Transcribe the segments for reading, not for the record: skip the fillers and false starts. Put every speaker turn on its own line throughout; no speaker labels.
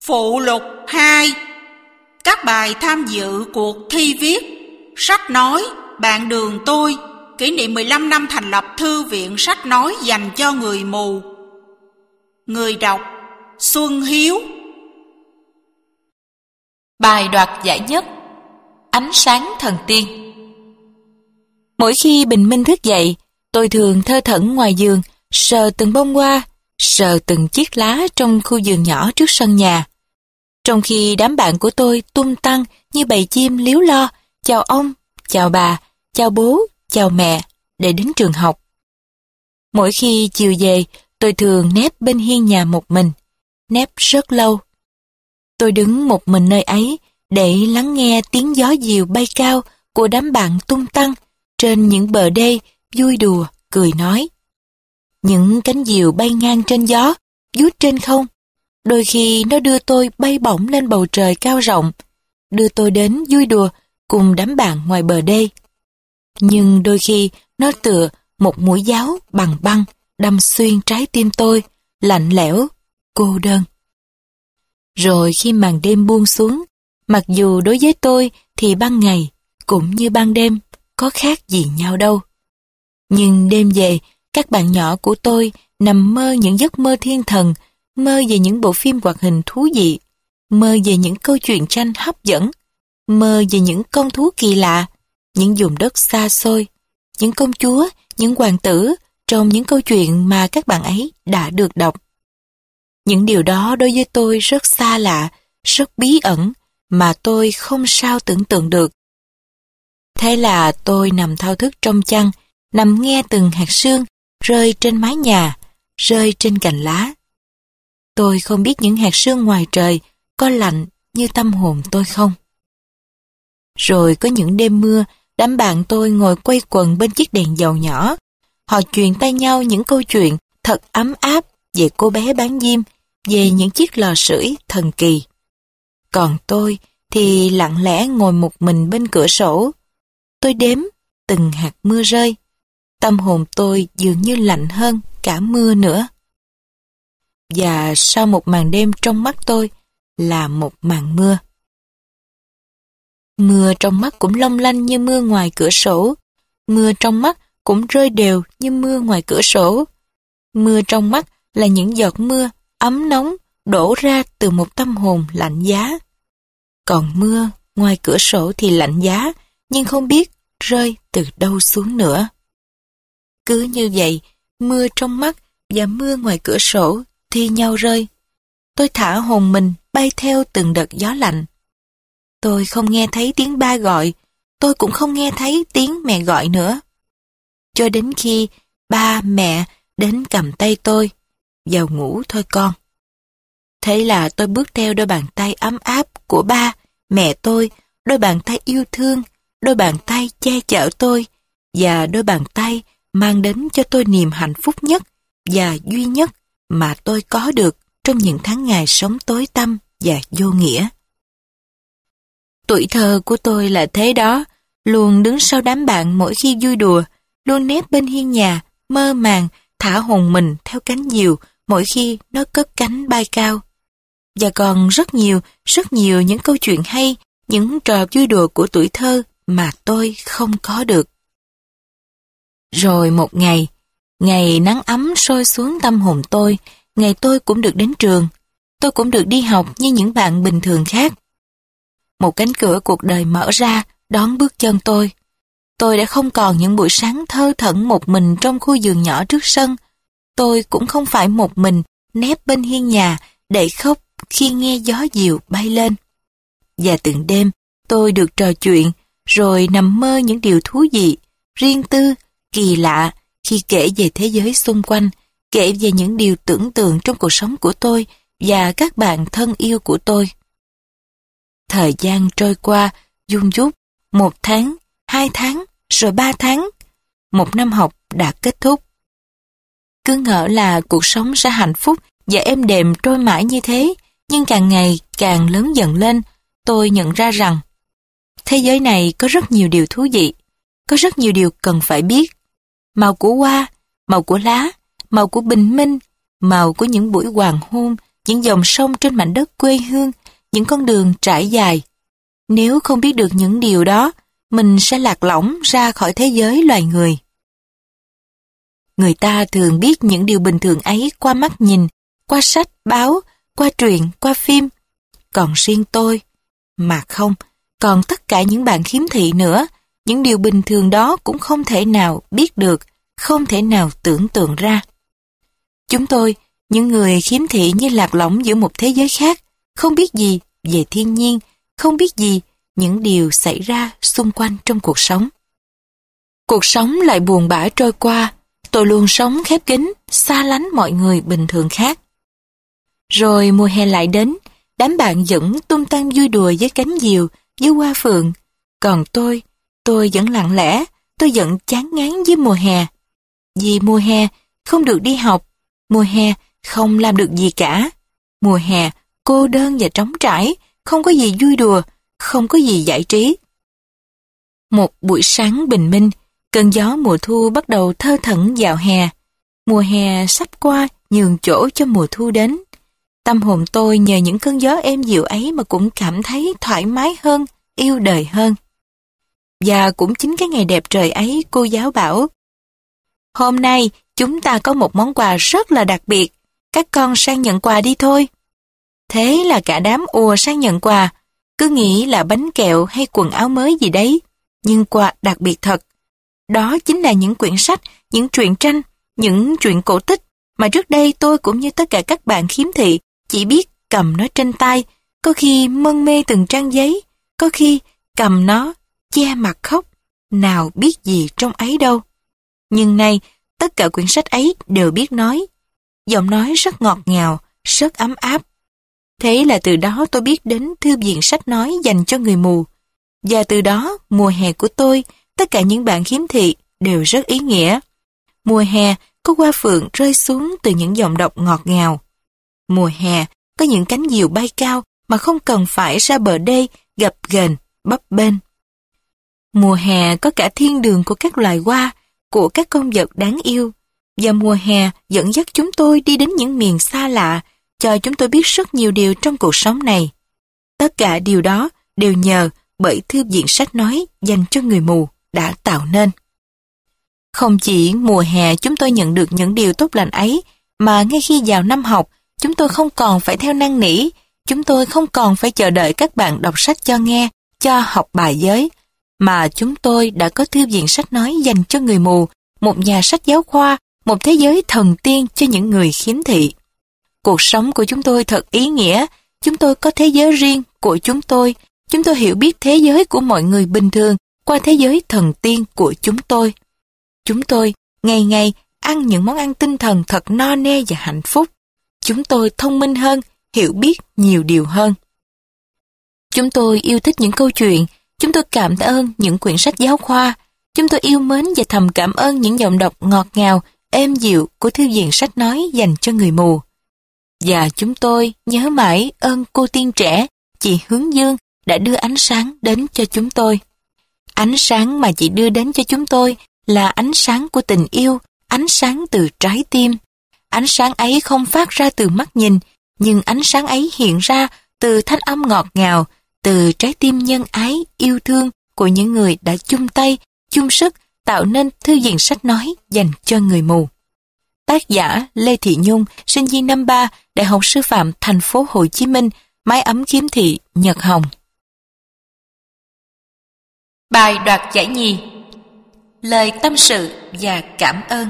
Phụ lục 2. Các bài tham dự cuộc thi viết sách nói Bạn đường tôi, kỷ niệm 15 năm thành lập Thư viện sách nói dành cho người mù. Người đọc Xuân Hiếu.
Bài đoạt giải nhất Ánh sáng thần tiên. Mỗi khi bình minh thức dậy, tôi thường thơ thẩn ngoài giường, sờ từng bông hoa, sờ từng chiếc lá trong khu vườn nhỏ trước sân nhà. Trong khi đám bạn của tôi tung tăng như bầy chim líu lo, chào ông, chào bà, chào bố, chào mẹ, để đến trường học. Mỗi khi chiều về, tôi thường nép bên hiên nhà một mình, nép rất lâu. Tôi đứng một mình nơi ấy để lắng nghe tiếng gió diều bay cao của đám bạn tung tăng trên những bờ đê, vui đùa, cười nói. Những cánh diều bay ngang trên gió, vút trên không. Đôi khi nó đưa tôi bay bổng lên bầu trời cao rộng, đưa tôi đến vui đùa cùng đám bạn ngoài bờ đê. Nhưng đôi khi nó tựa một mũi giáo bằng băng đâm xuyên trái tim tôi, lạnh lẽo, cô đơn. Rồi khi màn đêm buông xuống, mặc dù đối với tôi thì ban ngày cũng như ban đêm có khác gì nhau đâu. Nhưng đêm về, các bạn nhỏ của tôi nằm mơ những giấc mơ thiên thần, mơ về những bộ phim hoạt hình thú vị, mơ về những câu chuyện tranh hấp dẫn, mơ về những con thú kỳ lạ, những vùng đất xa xôi, những công chúa, những hoàng tử trong những câu chuyện mà các bạn ấy đã được đọc. Những điều đó đối với tôi rất xa lạ, rất bí ẩn, mà tôi không sao tưởng tượng được. Thế là tôi nằm thao thức trong chăn, nằm nghe từng hạt sương rơi trên mái nhà, rơi trên cành lá. Tôi không biết những hạt sương ngoài trời có lạnh như tâm hồn tôi không. Rồi có những đêm mưa, đám bạn tôi ngồi quây quần bên chiếc đèn dầu nhỏ. Họ truyền tay nhau những câu chuyện thật ấm áp về cô bé bán diêm, về những chiếc lò sưởi thần kỳ. Còn tôi thì lặng lẽ ngồi một mình bên cửa sổ. Tôi đếm từng hạt mưa rơi. Tâm hồn tôi dường như lạnh hơn cả mưa nữa. Và sau một màn đêm trong mắt tôi là một màn mưa. Mưa trong mắt cũng long lanh như mưa ngoài cửa sổ. Mưa trong mắt cũng rơi đều như mưa ngoài cửa sổ. Mưa trong mắt là những giọt mưa ấm nóng đổ ra từ một tâm hồn lạnh giá. Còn mưa ngoài cửa sổ thì lạnh giá, nhưng không biết rơi từ đâu xuống nữa. Cứ như vậy, mưa trong mắt và mưa ngoài cửa sổ thi nhau rơi. Tôi thả hồn mình bay theo từng đợt gió lạnh. Tôi không nghe thấy tiếng ba gọi, tôi cũng không nghe thấy tiếng mẹ gọi nữa. Cho đến khi ba mẹ đến cầm tay tôi, vào ngủ thôi con. Thế là tôi bước theo đôi bàn tay ấm áp của ba, mẹ tôi, đôi bàn tay yêu thương, đôi bàn tay che chở tôi, và đôi bàn tay mang đến cho tôi niềm hạnh phúc nhất và duy nhất mà tôi có được trong những tháng ngày sống tối tăm và vô nghĩa. Tuổi thơ của tôi là thế đó, luôn đứng sau đám bạn mỗi khi vui đùa, luôn nép bên hiên nhà, mơ màng, thả hồn mình theo cánh diều mỗi khi nó cất cánh bay cao. Và còn rất nhiều những câu chuyện hay, những trò vui đùa của tuổi thơ mà tôi không có được. Rồi một ngày, ngày nắng ấm soi xuống tâm hồn tôi, ngày tôi cũng được đến trường, tôi cũng được đi học như những bạn bình thường khác. Một cánh cửa cuộc đời mở ra đón bước chân tôi. Tôi đã không còn những buổi sáng thơ thẩn một mình trong khu vườn nhỏ trước sân. Tôi cũng không phải một mình nép bên hiên nhà để khóc khi nghe gió diều bay lên. Và từng đêm tôi được trò chuyện, rồi nằm mơ những điều thú vị, riêng tư, kỳ lạ khi kể về thế giới xung quanh, kể về những điều tưởng tượng trong cuộc sống của tôi và các bạn thân yêu của tôi. Thời gian trôi qua, vun vút, 1 tháng, 2 tháng, rồi 3 tháng. Một năm học đã kết thúc. Cứ ngỡ là cuộc sống sẽ hạnh phúc và êm đềm trôi mãi như thế, nhưng càng ngày càng lớn dần lên, tôi nhận ra rằng thế giới này có rất nhiều điều thú vị, có rất nhiều điều cần phải biết. Màu của hoa, màu của lá, màu của bình minh, màu của những buổi hoàng hôn những dòng sông trên mảnh đất quê hương, những con đường trải dài. Nếu không biết được những điều đó, mình sẽ lạc lõng ra khỏi thế giới loài người. Người ta thường biết những điều bình thường ấy qua mắt nhìn, qua sách, báo, qua truyện, qua phim. Còn riêng tôi, mà không, còn tất cả những bạn khiếm thị nữa, những điều bình thường đó cũng không thể nào biết được, không thể nào tưởng tượng ra. Chúng tôi, những người khiếm thị như lạc lõng giữa một thế giới khác, không biết gì về thiên nhiên, không biết gì những điều xảy ra xung quanh trong cuộc sống. Cuộc sống lại buồn bã trôi qua, tôi luôn sống khép kín, xa lánh mọi người bình thường khác. Rồi mùa hè lại đến, đám bạn vẫn tung tăng vui đùa với cánh diều, với hoa phượng. Còn tôi vẫn lặng lẽ, tôi vẫn chán ngán với mùa hè. Vì mùa hè không được đi học, mùa hè không làm được gì cả. Mùa hè cô đơn và trống trải, không có gì vui đùa, không có gì giải trí. Một buổi sáng bình minh, cơn gió mùa thu bắt đầu thơ thẩn vào hè. Mùa hè sắp qua, nhường chỗ cho mùa thu đến. Tâm hồn tôi nhờ những cơn gió êm dịu ấy mà cũng cảm thấy thoải mái hơn, yêu đời hơn. Và cũng chính cái ngày đẹp trời ấy, cô giáo bảo: "Hôm nay chúng ta có một món quà rất là đặc biệt, các con sang nhận quà đi thôi." Thế là cả đám ùa sang nhận quà, cứ nghĩ là bánh kẹo hay quần áo mới gì đấy, nhưng quà đặc biệt thật. Đó chính là những quyển sách, những truyện tranh, những truyện cổ tích mà trước đây tôi cũng như tất cả các bạn khiếm thị chỉ biết cầm nó trên tay, có khi mân mê từng trang giấy, có khi cầm nó che mặt khóc, nào biết gì trong ấy đâu. Nhưng nay, tất cả quyển sách ấy đều biết nói. Giọng nói rất ngọt ngào, rất ấm áp. Thế là từ đó tôi biết đến thư viện sách nói dành cho người mù. Và từ đó, mùa hè của tôi, tất cả những bạn khiếm thị đều rất ý nghĩa. Mùa hè có hoa phượng rơi xuống từ những dòng đọc ngọt ngào. Mùa hè có những cánh diều bay cao mà không cần phải ra bờ đê gập ghềnh, bấp bênh. Mùa hè có cả thiên đường của các loài hoa, của các con vật đáng yêu. Và mùa hè dẫn dắt chúng tôi đi đến những miền xa lạ, cho chúng tôi biết rất nhiều điều trong cuộc sống này. Tất cả điều đó đều nhờ bởi thư viện sách nói dành cho người mù đã tạo nên. Không chỉ mùa hè chúng tôi nhận được những điều tốt lành ấy, mà ngay khi vào năm học, chúng tôi không còn phải theo năn nỉ, chúng tôi không còn phải chờ đợi các bạn đọc sách cho nghe, cho học bài giới, mà chúng tôi đã có thư viện sách nói dành cho người mù, một nhà sách giáo khoa, một thế giới thần tiên cho những người khiếm thị. Cuộc sống của chúng tôi thật ý nghĩa, chúng tôi có thế giới riêng của chúng tôi hiểu biết thế giới của mọi người bình thường qua thế giới thần tiên của chúng tôi. Chúng tôi ngày ngày ăn những món ăn tinh thần thật no nê và hạnh phúc. Chúng tôi thông minh hơn, hiểu biết nhiều điều hơn. Chúng tôi yêu thích những câu chuyện, chúng tôi cảm ơn những quyển sách giáo khoa, chúng tôi yêu mến và thầm cảm ơn những giọng đọc ngọt ngào, êm dịu của thư viện sách nói dành cho người mù. Và chúng tôi nhớ mãi ơn cô tiên trẻ, chị Hướng Dương đã đưa ánh sáng đến cho chúng tôi. Ánh sáng mà chị đưa đến cho chúng tôi là ánh sáng của tình yêu, ánh sáng từ trái tim. Ánh sáng ấy không phát ra từ mắt nhìn, nhưng ánh sáng ấy hiện ra từ thanh âm ngọt ngào, từ trái tim nhân ái, yêu thương của những người đã chung tay, chung sức tạo nên thư viện sách nói dành cho người mù. Tác giả Lê Thị Nhung, sinh viên năm 3, Đại học Sư phạm Thành phố Hồ Chí Minh, mái ấm khiếm thị, Nhật Hồng. Bài đoạt giải nhì: lời tâm sự và cảm ơn.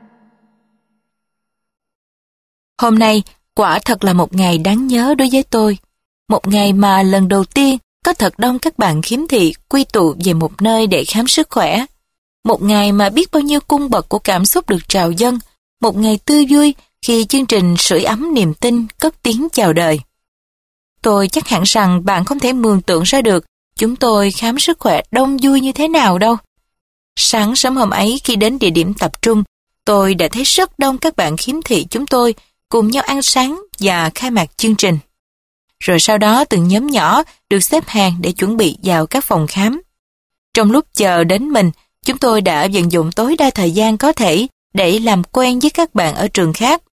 Hôm nay quả thật là một ngày đáng nhớ đối với tôi. Một ngày mà lần đầu tiên có thật đông các bạn khiếm thị quy tụ về một nơi để khám sức khỏe. Một ngày mà biết bao nhiêu cung bậc của cảm xúc được trào dâng. Một ngày tươi vui khi chương trình sưởi ấm niềm tin cất tiếng chào đời. Tôi chắc hẳn rằng bạn không thể mường tượng ra được chúng tôi khám sức khỏe đông vui như thế nào đâu. Sáng sớm hôm ấy khi đến địa điểm tập trung, tôi đã thấy rất đông các bạn khiếm thị chúng tôi cùng nhau ăn sáng và khai mạc chương trình. Rồi sau đó từng nhóm nhỏ được xếp hàng để chuẩn bị vào các phòng khám. Trong lúc chờ đến mình, chúng tôi đã vận dụng tối đa thời gian có thể để làm quen với các bạn ở trường khác.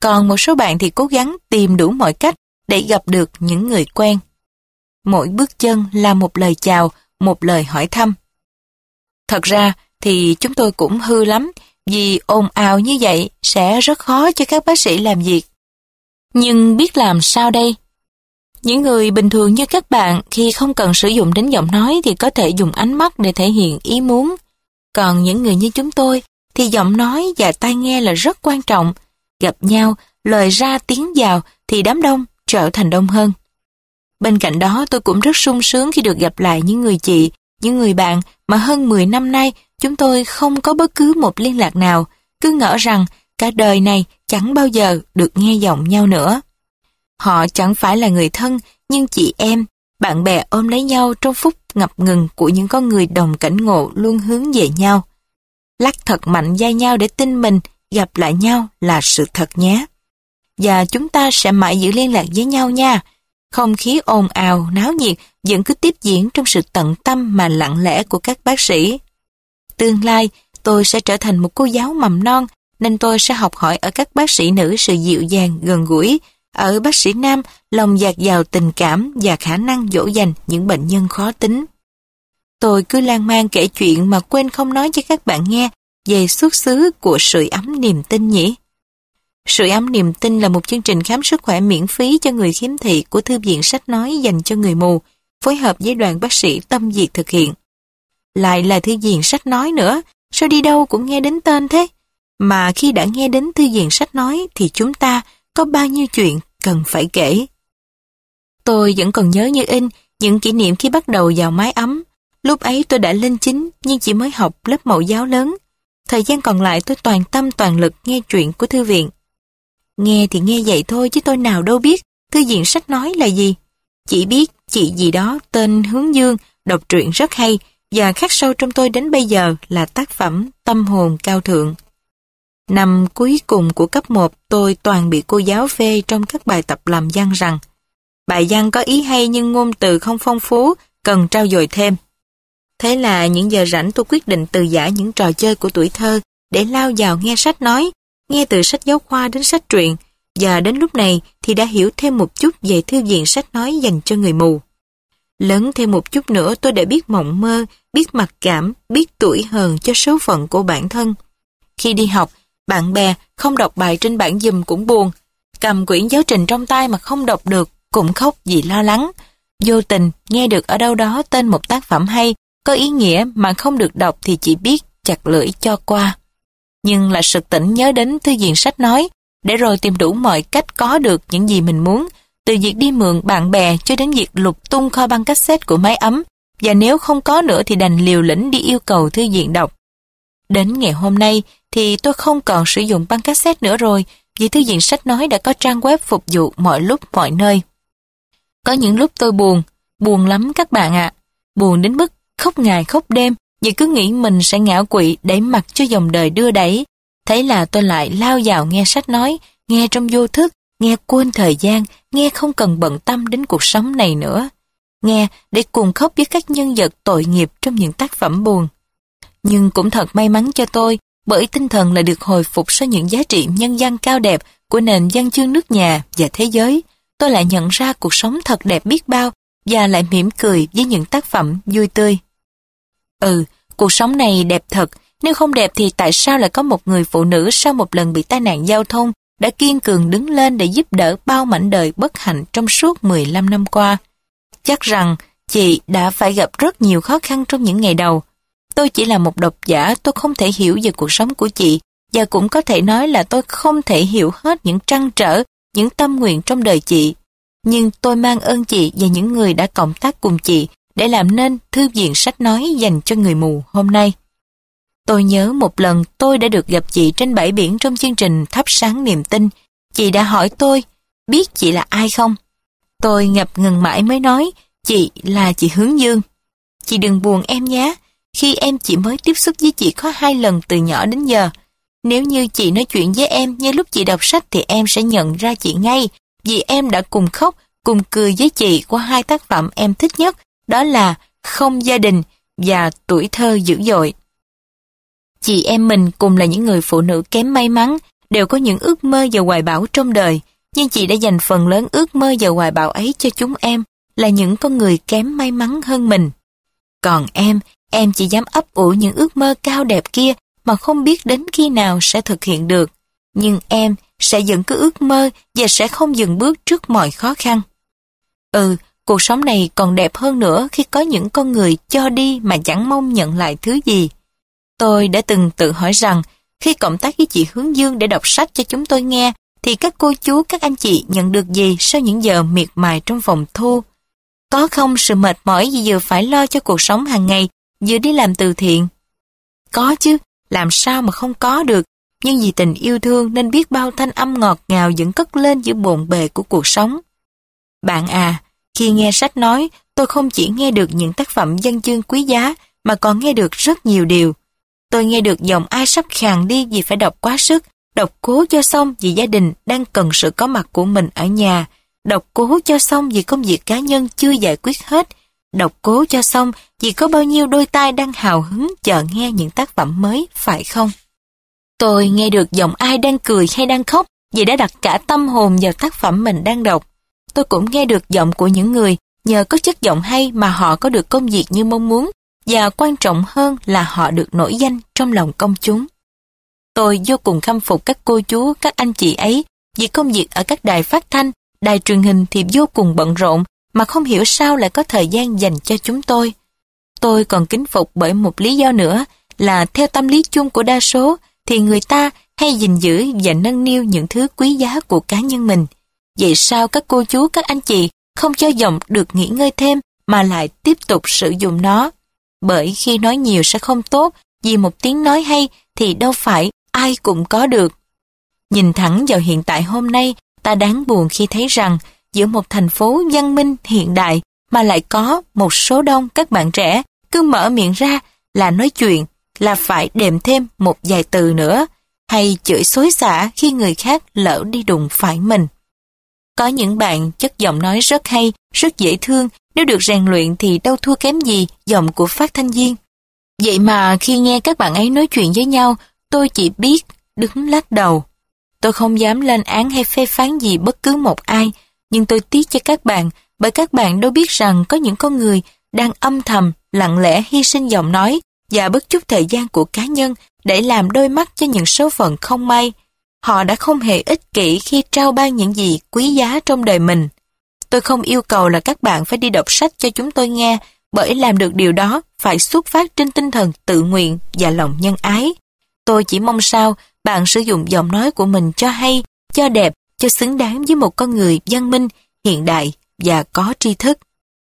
Còn một số bạn thì cố gắng tìm đủ mọi cách để gặp được những người quen. Mỗi bước chân là một lời chào, một lời hỏi thăm. Thật ra thì chúng tôi cũng hư lắm, vì ồn ào như vậy sẽ rất khó cho các bác sĩ làm việc. Nhưng biết làm sao đây? Những người bình thường như các bạn khi không cần sử dụng đến giọng nói thì có thể dùng ánh mắt để thể hiện ý muốn. Còn những người như chúng tôi thì giọng nói và tai nghe là rất quan trọng. Gặp nhau, lời ra tiếng vào thì đám đông trở thành đông hơn. Bên cạnh đó tôi cũng rất sung sướng khi được gặp lại những người chị, những người bạn mà hơn 10 năm nay chúng tôi không có bất cứ một liên lạc nào, cứ ngỡ rằng cả đời này chẳng bao giờ được nghe giọng nhau nữa. Họ chẳng phải là người thân, nhưng chị em, bạn bè ôm lấy nhau trong phút ngập ngừng của những con người đồng cảnh ngộ luôn hướng về nhau. Lắc thật mạnh vai nhau để tin mình gặp lại nhau là sự thật nhé. Và chúng ta sẽ mãi giữ liên lạc với nhau nha. Không khí ồn ào, náo nhiệt vẫn cứ tiếp diễn trong sự tận tâm mà lặng lẽ của các bác sĩ. Tương lai, tôi sẽ trở thành một cô giáo mầm non, nên tôi sẽ học hỏi ở các bác sĩ nữ sự dịu dàng, gần gũi. Ở bác sĩ nam, lòng dạt dào tình cảm và khả năng dỗ dành những bệnh nhân khó tính. Tôi cứ lan man kể chuyện mà quên không nói cho các bạn nghe về xuất xứ của sưởi ấm niềm tin nhỉ? Sưởi ấm niềm tin là một chương trình khám sức khỏe miễn phí cho người khiếm thị của Thư viện Sách Nói dành cho người mù, phối hợp với đoàn bác sĩ Tâm Việt thực hiện. Lại là Thư viện Sách Nói nữa, sao đi đâu cũng nghe đến tên thế? Mà khi đã nghe đến Thư viện Sách Nói thì chúng ta có bao nhiêu chuyện cần phải kể. Tôi vẫn còn nhớ như in những kỷ niệm khi bắt đầu vào mái ấm. Lúc ấy tôi đã lên 9 nhưng chỉ mới học lớp mẫu giáo lớn. Thời gian còn lại tôi toàn tâm toàn lực nghe chuyện của thư viện. Nghe thì nghe vậy thôi chứ tôi nào đâu biết Thư viện Sách Nói là gì. Chỉ biết chị gì đó tên Hướng Dương đọc truyện rất hay và khắc sâu trong tôi đến bây giờ là tác phẩm Tâm hồn cao thượng. Năm cuối cùng của cấp 1 tôi toàn bị cô giáo phê trong các bài tập làm văn rằng bài văn có ý hay nhưng ngôn từ không phong phú, cần trau dồi thêm. Thế là những giờ rảnh tôi quyết định từ giã những trò chơi của tuổi thơ để lao vào nghe sách nói, nghe từ sách giáo khoa đến sách truyện, và đến lúc này thì đã hiểu thêm một chút về Thư viện Sách Nói dành cho người mù. Lớn thêm một chút nữa tôi đã biết mộng mơ, biết mặc cảm, biết tủi hờn cho số phận của bản thân. Khi đi học, bạn bè không đọc bài trên bảng giùm cũng buồn, cầm quyển giáo trình trong tay mà không đọc được cũng khóc vì lo lắng. Vô tình nghe được ở đâu đó tên một tác phẩm hay, có ý nghĩa mà không được đọc thì chỉ biết chặt lưỡi cho qua. Nhưng là sực tỉnh nhớ đến Thư viện Sách Nói, để rồi tìm đủ mọi cách có được những gì mình muốn, từ việc đi mượn bạn bè cho đến việc lục tung kho băng cassette của mái ấm, và nếu không có nữa thì đành liều lĩnh đi yêu cầu thư viện đọc. Đến ngày hôm nay thì tôi không còn sử dụng băng cassette nữa rồi, vì Thư viện Sách Nói đã có trang web phục vụ mọi lúc mọi nơi. Có những lúc tôi buồn lắm các bạn ạ, buồn đến mức khóc ngày khóc đêm, vì cứ nghĩ mình sẽ ngã quỵ để mặc cho dòng đời đưa đẩy. Thế là tôi lại lao vào nghe sách nói, nghe trong vô thức, nghe quên thời gian, nghe không cần bận tâm đến cuộc sống này nữa. Nghe để cùng khóc với các nhân vật tội nghiệp trong những tác phẩm buồn. Nhưng cũng thật may mắn cho tôi, bởi tinh thần là được hồi phục sau những giá trị nhân văn cao đẹp của nền văn chương nước nhà và thế giới. Tôi lại nhận ra cuộc sống thật đẹp biết bao và lại mỉm cười với những tác phẩm vui tươi. Cuộc sống này đẹp thật, nếu không đẹp thì tại sao lại có một người phụ nữ sau một lần bị tai nạn giao thông đã kiên cường đứng lên để giúp đỡ bao mảnh đời bất hạnh trong suốt 15 năm qua. Chắc rằng chị đã phải gặp rất nhiều khó khăn trong những ngày đầu. Tôi chỉ là một độc giả, tôi không thể hiểu về cuộc sống của chị, và cũng có thể nói là tôi không thể hiểu hết những trăn trở, những tâm nguyện trong đời chị. Nhưng tôi mang ơn chị và những người đã cộng tác cùng chị để làm nên Thư viện Sách Nói dành cho người mù hôm nay. Tôi nhớ một lần tôi đã được gặp chị trên bãi biển trong chương trình Thắp Sáng Niềm Tin. Chị đã hỏi tôi, biết chị là ai không? Tôi ngập ngừng mãi mới nói, chị là chị Hướng Dương. Chị đừng buồn em nhé, khi em chỉ mới tiếp xúc với chị có 2 lần từ nhỏ đến giờ. Nếu như chị nói chuyện với em như lúc chị đọc sách thì em sẽ nhận ra chị ngay, vì em đã cùng khóc, cùng cười với chị qua 2 tác phẩm em thích nhất, đó là Không Gia Đình và Tuổi Thơ Dữ Dội. Chị em mình cùng là những người phụ nữ kém may mắn, đều có những ước mơ và hoài bão trong đời, nhưng chị đã dành phần lớn ước mơ và hoài bão ấy cho chúng em, là những con người kém may mắn hơn mình. Còn em chỉ dám ấp ủ những ước mơ cao đẹp kia mà không biết đến khi nào sẽ thực hiện được. Nhưng em sẽ vẫn cứ ước mơ và sẽ không dừng bước trước mọi khó khăn. Cuộc sống này còn đẹp hơn nữa khi có những con người cho đi mà chẳng mong nhận lại thứ gì. Tôi đã từng tự hỏi rằng, khi cộng tác với chị Hướng Dương để đọc sách cho chúng tôi nghe, thì các cô chú, các anh chị nhận được gì sau những giờ miệt mài trong phòng thu? Có không sự mệt mỏi vì vừa phải lo cho cuộc sống hàng ngày, vừa đi làm từ thiện? Có chứ, làm sao mà không có được, nhưng vì tình yêu thương nên biết bao thanh âm ngọt ngào vẫn cất lên giữa bộn bề của cuộc sống. Bạn à, khi nghe sách nói, tôi không chỉ nghe được những tác phẩm văn chương quý giá, mà còn nghe được rất nhiều điều. Tôi nghe được giọng ai sắp khàn đi vì phải đọc quá sức, đọc cố cho xong vì gia đình đang cần sự có mặt của mình ở nhà, đọc cố cho xong vì công việc cá nhân chưa giải quyết hết, đọc cố cho xong vì có bao nhiêu đôi tai đang hào hứng chờ nghe những tác phẩm mới, phải không? Tôi nghe được giọng ai đang cười hay đang khóc vì đã đặt cả tâm hồn vào tác phẩm mình đang đọc. Tôi cũng nghe được giọng của những người nhờ có chất giọng hay mà họ có được công việc như mong muốn, và quan trọng hơn là họ được nổi danh trong lòng công chúng. Tôi vô cùng khâm phục các cô chú, các anh chị ấy vì công việc ở các đài phát thanh, đài truyền hình thì vô cùng bận rộn mà không hiểu sao lại có thời gian dành cho chúng tôi. Tôi còn kính phục bởi một lý do nữa là theo tâm lý chung của đa số thì người ta hay gìn giữ và nâng niu những thứ quý giá của cá nhân mình. Vậy sao các cô chú, các anh chị không cho giọng được nghỉ ngơi thêm mà lại tiếp tục sử dụng nó? Bởi khi nói nhiều sẽ không tốt, vì một tiếng nói hay thì đâu phải ai cũng có được. Nhìn thẳng vào hiện tại hôm nay, ta đáng buồn khi thấy rằng giữa một thành phố văn minh hiện đại mà lại có một số đông các bạn trẻ cứ mở miệng ra là nói chuyện, là phải đệm thêm một vài từ nữa, hay chửi xối xả khi người khác lỡ đi đụng phải mình. Có những bạn chất giọng nói rất hay, rất dễ thương, nếu được rèn luyện thì đâu thua kém gì giọng của phát thanh viên. Vậy mà khi nghe các bạn ấy nói chuyện với nhau, tôi chỉ biết đứng lắc đầu. Tôi không dám lên án hay phê phán gì bất cứ một ai, nhưng tôi tiếc cho các bạn, bởi các bạn đâu biết rằng có những con người đang âm thầm, lặng lẽ hy sinh giọng nói và bất chút thời gian của cá nhân để làm đôi mắt cho những số phận không may. Họ đã không hề ích kỷ khi trao ban những gì quý giá trong đời mình. Tôi không yêu cầu là các bạn phải đi đọc sách cho chúng tôi nghe, bởi làm được điều đó phải xuất phát trên tinh thần tự nguyện và lòng nhân ái. Tôi chỉ mong sao bạn sử dụng giọng nói của mình cho hay, cho đẹp, cho xứng đáng với một con người văn minh, hiện đại và có tri thức.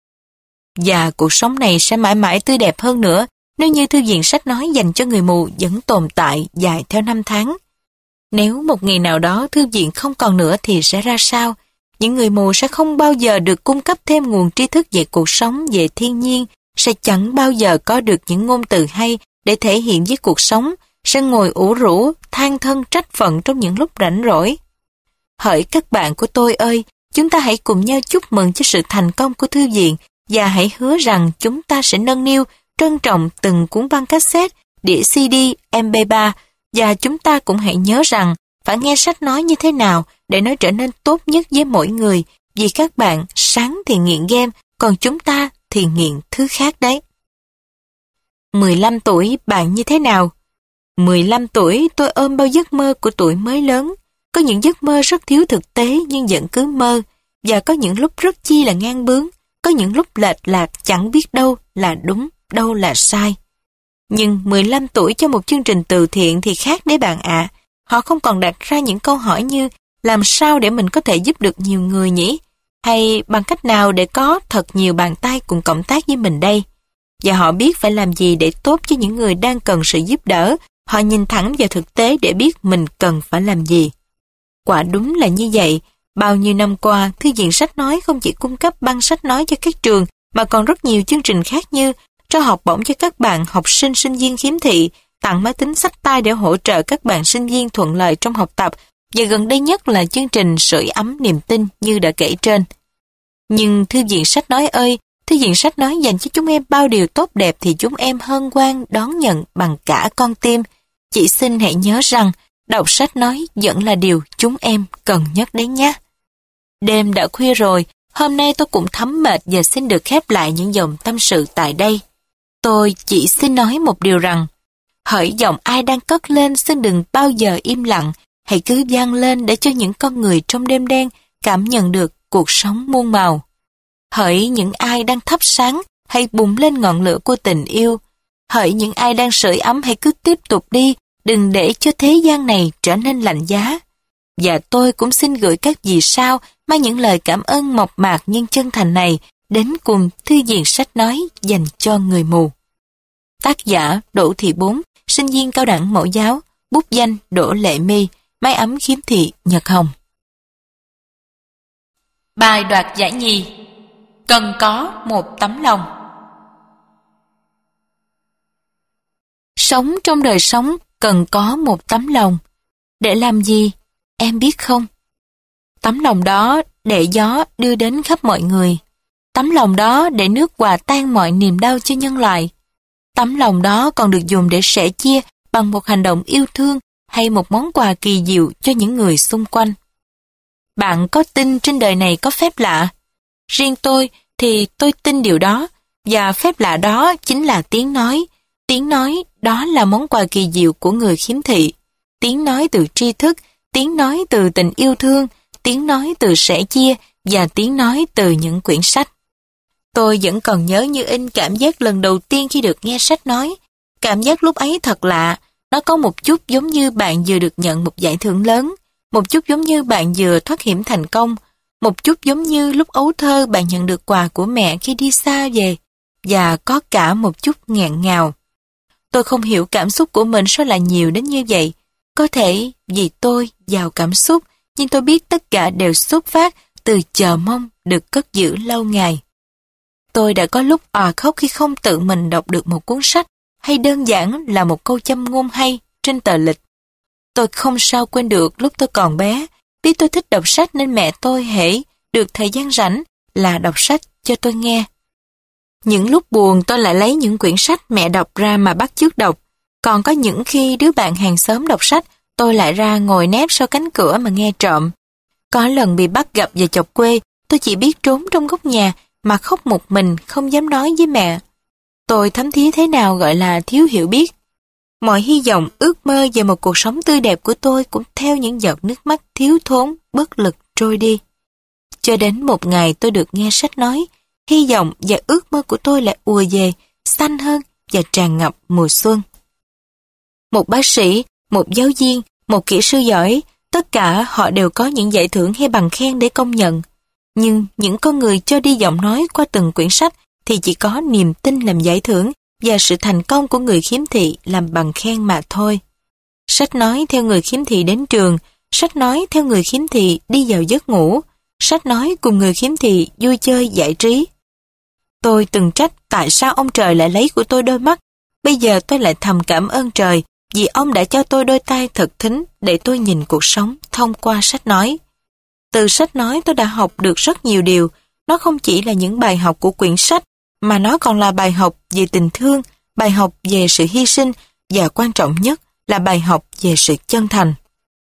Và cuộc sống này sẽ mãi mãi tươi đẹp hơn nữa nếu như thư viện sách nói dành cho người mù vẫn tồn tại dài theo năm tháng. Nếu một ngày nào đó thư viện không còn nữa thì sẽ ra sao? Những người mù sẽ không bao giờ được cung cấp thêm nguồn tri thức về cuộc sống, về thiên nhiên, sẽ chẳng bao giờ có được những ngôn từ hay để thể hiện với cuộc sống, sẽ ngồi ủ rũ, than thân trách phận trong những lúc rảnh rỗi. Hỡi các bạn của tôi ơi, chúng ta hãy cùng nhau chúc mừng cho sự thành công của thư viện và hãy hứa rằng chúng ta sẽ nâng niu, trân trọng từng cuốn băng cassette, đĩa CD, MP3 và chúng ta cũng hãy nhớ rằng phải nghe sách nói như thế nào để nó trở nên tốt nhất với mỗi người, vì các bạn sáng thì nghiện game, còn chúng ta thì nghiện thứ khác đấy. 15 tuổi bạn như thế nào? 15 tuổi tôi ôm bao giấc mơ của tuổi mới lớn. Có những giấc mơ rất thiếu thực tế nhưng vẫn cứ mơ, và có những lúc rất chi là ngang bướng, có những lúc lệch lạc chẳng biết đâu là đúng, đâu là sai. Nhưng 15 tuổi cho một chương trình từ thiện thì khác đấy bạn ạ. Họ không còn đặt ra những câu hỏi như làm sao để mình có thể giúp được nhiều người nhỉ? Hay bằng cách nào để có thật nhiều bàn tay cùng cộng tác với mình đây? Và họ biết phải làm gì để tốt cho những người đang cần sự giúp đỡ. Họ nhìn thẳng vào thực tế để biết mình cần phải làm gì. Quả đúng là như vậy. Bao nhiêu năm qua, thư viện sách nói không chỉ cung cấp băng sách nói cho các trường, mà còn rất nhiều chương trình khác như trao học bổng cho các bạn học sinh, sinh viên khiếm thị, tặng máy tính xách tay để hỗ trợ các bạn sinh viên thuận lợi trong học tập, và gần đây nhất là chương trình sưởi ấm niềm tin như đã kể trên. Nhưng thư viện sách nói ơi, thư viện sách nói dành cho chúng em bao điều tốt đẹp thì chúng em hân hoan đón nhận bằng cả con tim. Chị xin hãy nhớ rằng Đọc sách nói vẫn là điều chúng em cần nhất đấy nhé. Đêm đã khuya rồi, hôm nay tôi cũng thấm mệt và xin được khép lại những dòng tâm sự tại đây. Tôi chỉ xin nói một điều rằng, hỡi giọng ai đang cất lên xin đừng bao giờ im lặng, hãy cứ vang lên để cho những con người trong đêm đen cảm nhận được cuộc sống muôn màu. Hỡi những ai đang thắp sáng, hãy bùng lên ngọn lửa của tình yêu. Hỡi những ai đang sưởi ấm hãy cứ tiếp tục đi, đừng để cho thế gian này trở nên lạnh giá. Và tôi cũng xin gửi các vì sao mang những lời cảm ơn mộc mạc nhưng chân thành này đến cùng thư viện sách nói dành cho người mù. Tác giả Đỗ Thị Bốn, sinh viên cao đẳng mẫu giáo, bút danh Đỗ Lệ My, máy ấm khiếm thị Nhật Hồng. Bài đoạt giải nhì: Cần có một tấm lòng. Sống trong đời sống cần có một tấm lòng. Để làm gì? Em biết không? Tấm lòng đó để gió đưa đến khắp mọi người. Tấm lòng đó để nước hòa tan mọi niềm đau cho nhân loại. Tấm lòng đó còn được dùng để sẻ chia bằng một hành động yêu thương hay một món quà kỳ diệu cho những người xung quanh. Bạn có tin trên đời này có phép lạ? Riêng tôi thì tôi tin điều đó, và phép lạ đó chính là tiếng nói. Tiếng nói đó là món quà kỳ diệu của người khiếm thị. Tiếng nói từ tri thức, tiếng nói từ tình yêu thương, tiếng nói từ sẻ chia và tiếng nói từ những quyển sách. Tôi vẫn còn nhớ như in cảm giác lần đầu tiên khi được nghe sách nói. Cảm giác lúc ấy thật lạ, nó có một chút giống như bạn vừa được nhận một giải thưởng lớn, một chút giống như bạn vừa thoát hiểm thành công, một chút giống như lúc ấu thơ bạn nhận được quà của mẹ khi đi xa về, và có cả một chút nghẹn ngào. Tôi không hiểu cảm xúc của mình sao lại nhiều đến như vậy. Có thể vì tôi giàu cảm xúc, nhưng tôi biết tất cả đều xuất phát từ chờ mong được cất giữ lâu ngày. Tôi đã có lúc òa khóc khi không tự mình đọc được một cuốn sách, hay đơn giản là một câu châm ngôn hay trên tờ lịch. Tôi không sao quên được lúc tôi còn bé, biết tôi thích đọc sách nên mẹ tôi hễ được thời gian rảnh là đọc sách cho tôi nghe. Những lúc buồn tôi lại lấy những quyển sách mẹ đọc ra mà bắt chước đọc. Còn có những khi đứa bạn hàng xóm đọc sách, tôi lại ra ngồi nép sau cánh cửa mà nghe trộm. Có lần bị bắt gặp và chọc quê, tôi chỉ biết trốn trong góc nhà mà khóc một mình không dám nói với mẹ. Tôi thấm thía thế nào gọi là thiếu hiểu biết. Mọi hy vọng, ước mơ về một cuộc sống tươi đẹp của tôi cũng theo những giọt nước mắt thiếu thốn, bất lực trôi đi. Cho đến một ngày tôi được nghe sách nói, hy vọng và ước mơ của tôi lại ùa về, xanh hơn và tràn ngập mùa xuân. Một bác sĩ, một giáo viên, một kỹ sư giỏi, tất cả họ đều có những giải thưởng hay bằng khen để công nhận. Nhưng những con người cho đi giọng nói qua từng quyển sách thì chỉ có niềm tin làm giải thưởng và sự thành công của người khiếm thị làm bằng khen mà thôi. Sách nói theo người khiếm thị đến trường, sách nói theo người khiếm thị đi vào giấc ngủ, sách nói cùng người khiếm thị vui chơi giải trí. Tôi từng trách tại sao ông trời lại lấy của tôi đôi mắt. Bây giờ tôi lại thầm cảm ơn trời vì ông đã cho tôi đôi tai thật thính để tôi nhìn cuộc sống thông qua sách nói. Từ sách nói tôi đã học được rất nhiều điều. Nó không chỉ là những bài học của quyển sách, mà nó còn là bài học về tình thương, bài học về sự hy sinh và quan trọng nhất là bài học về sự chân thành.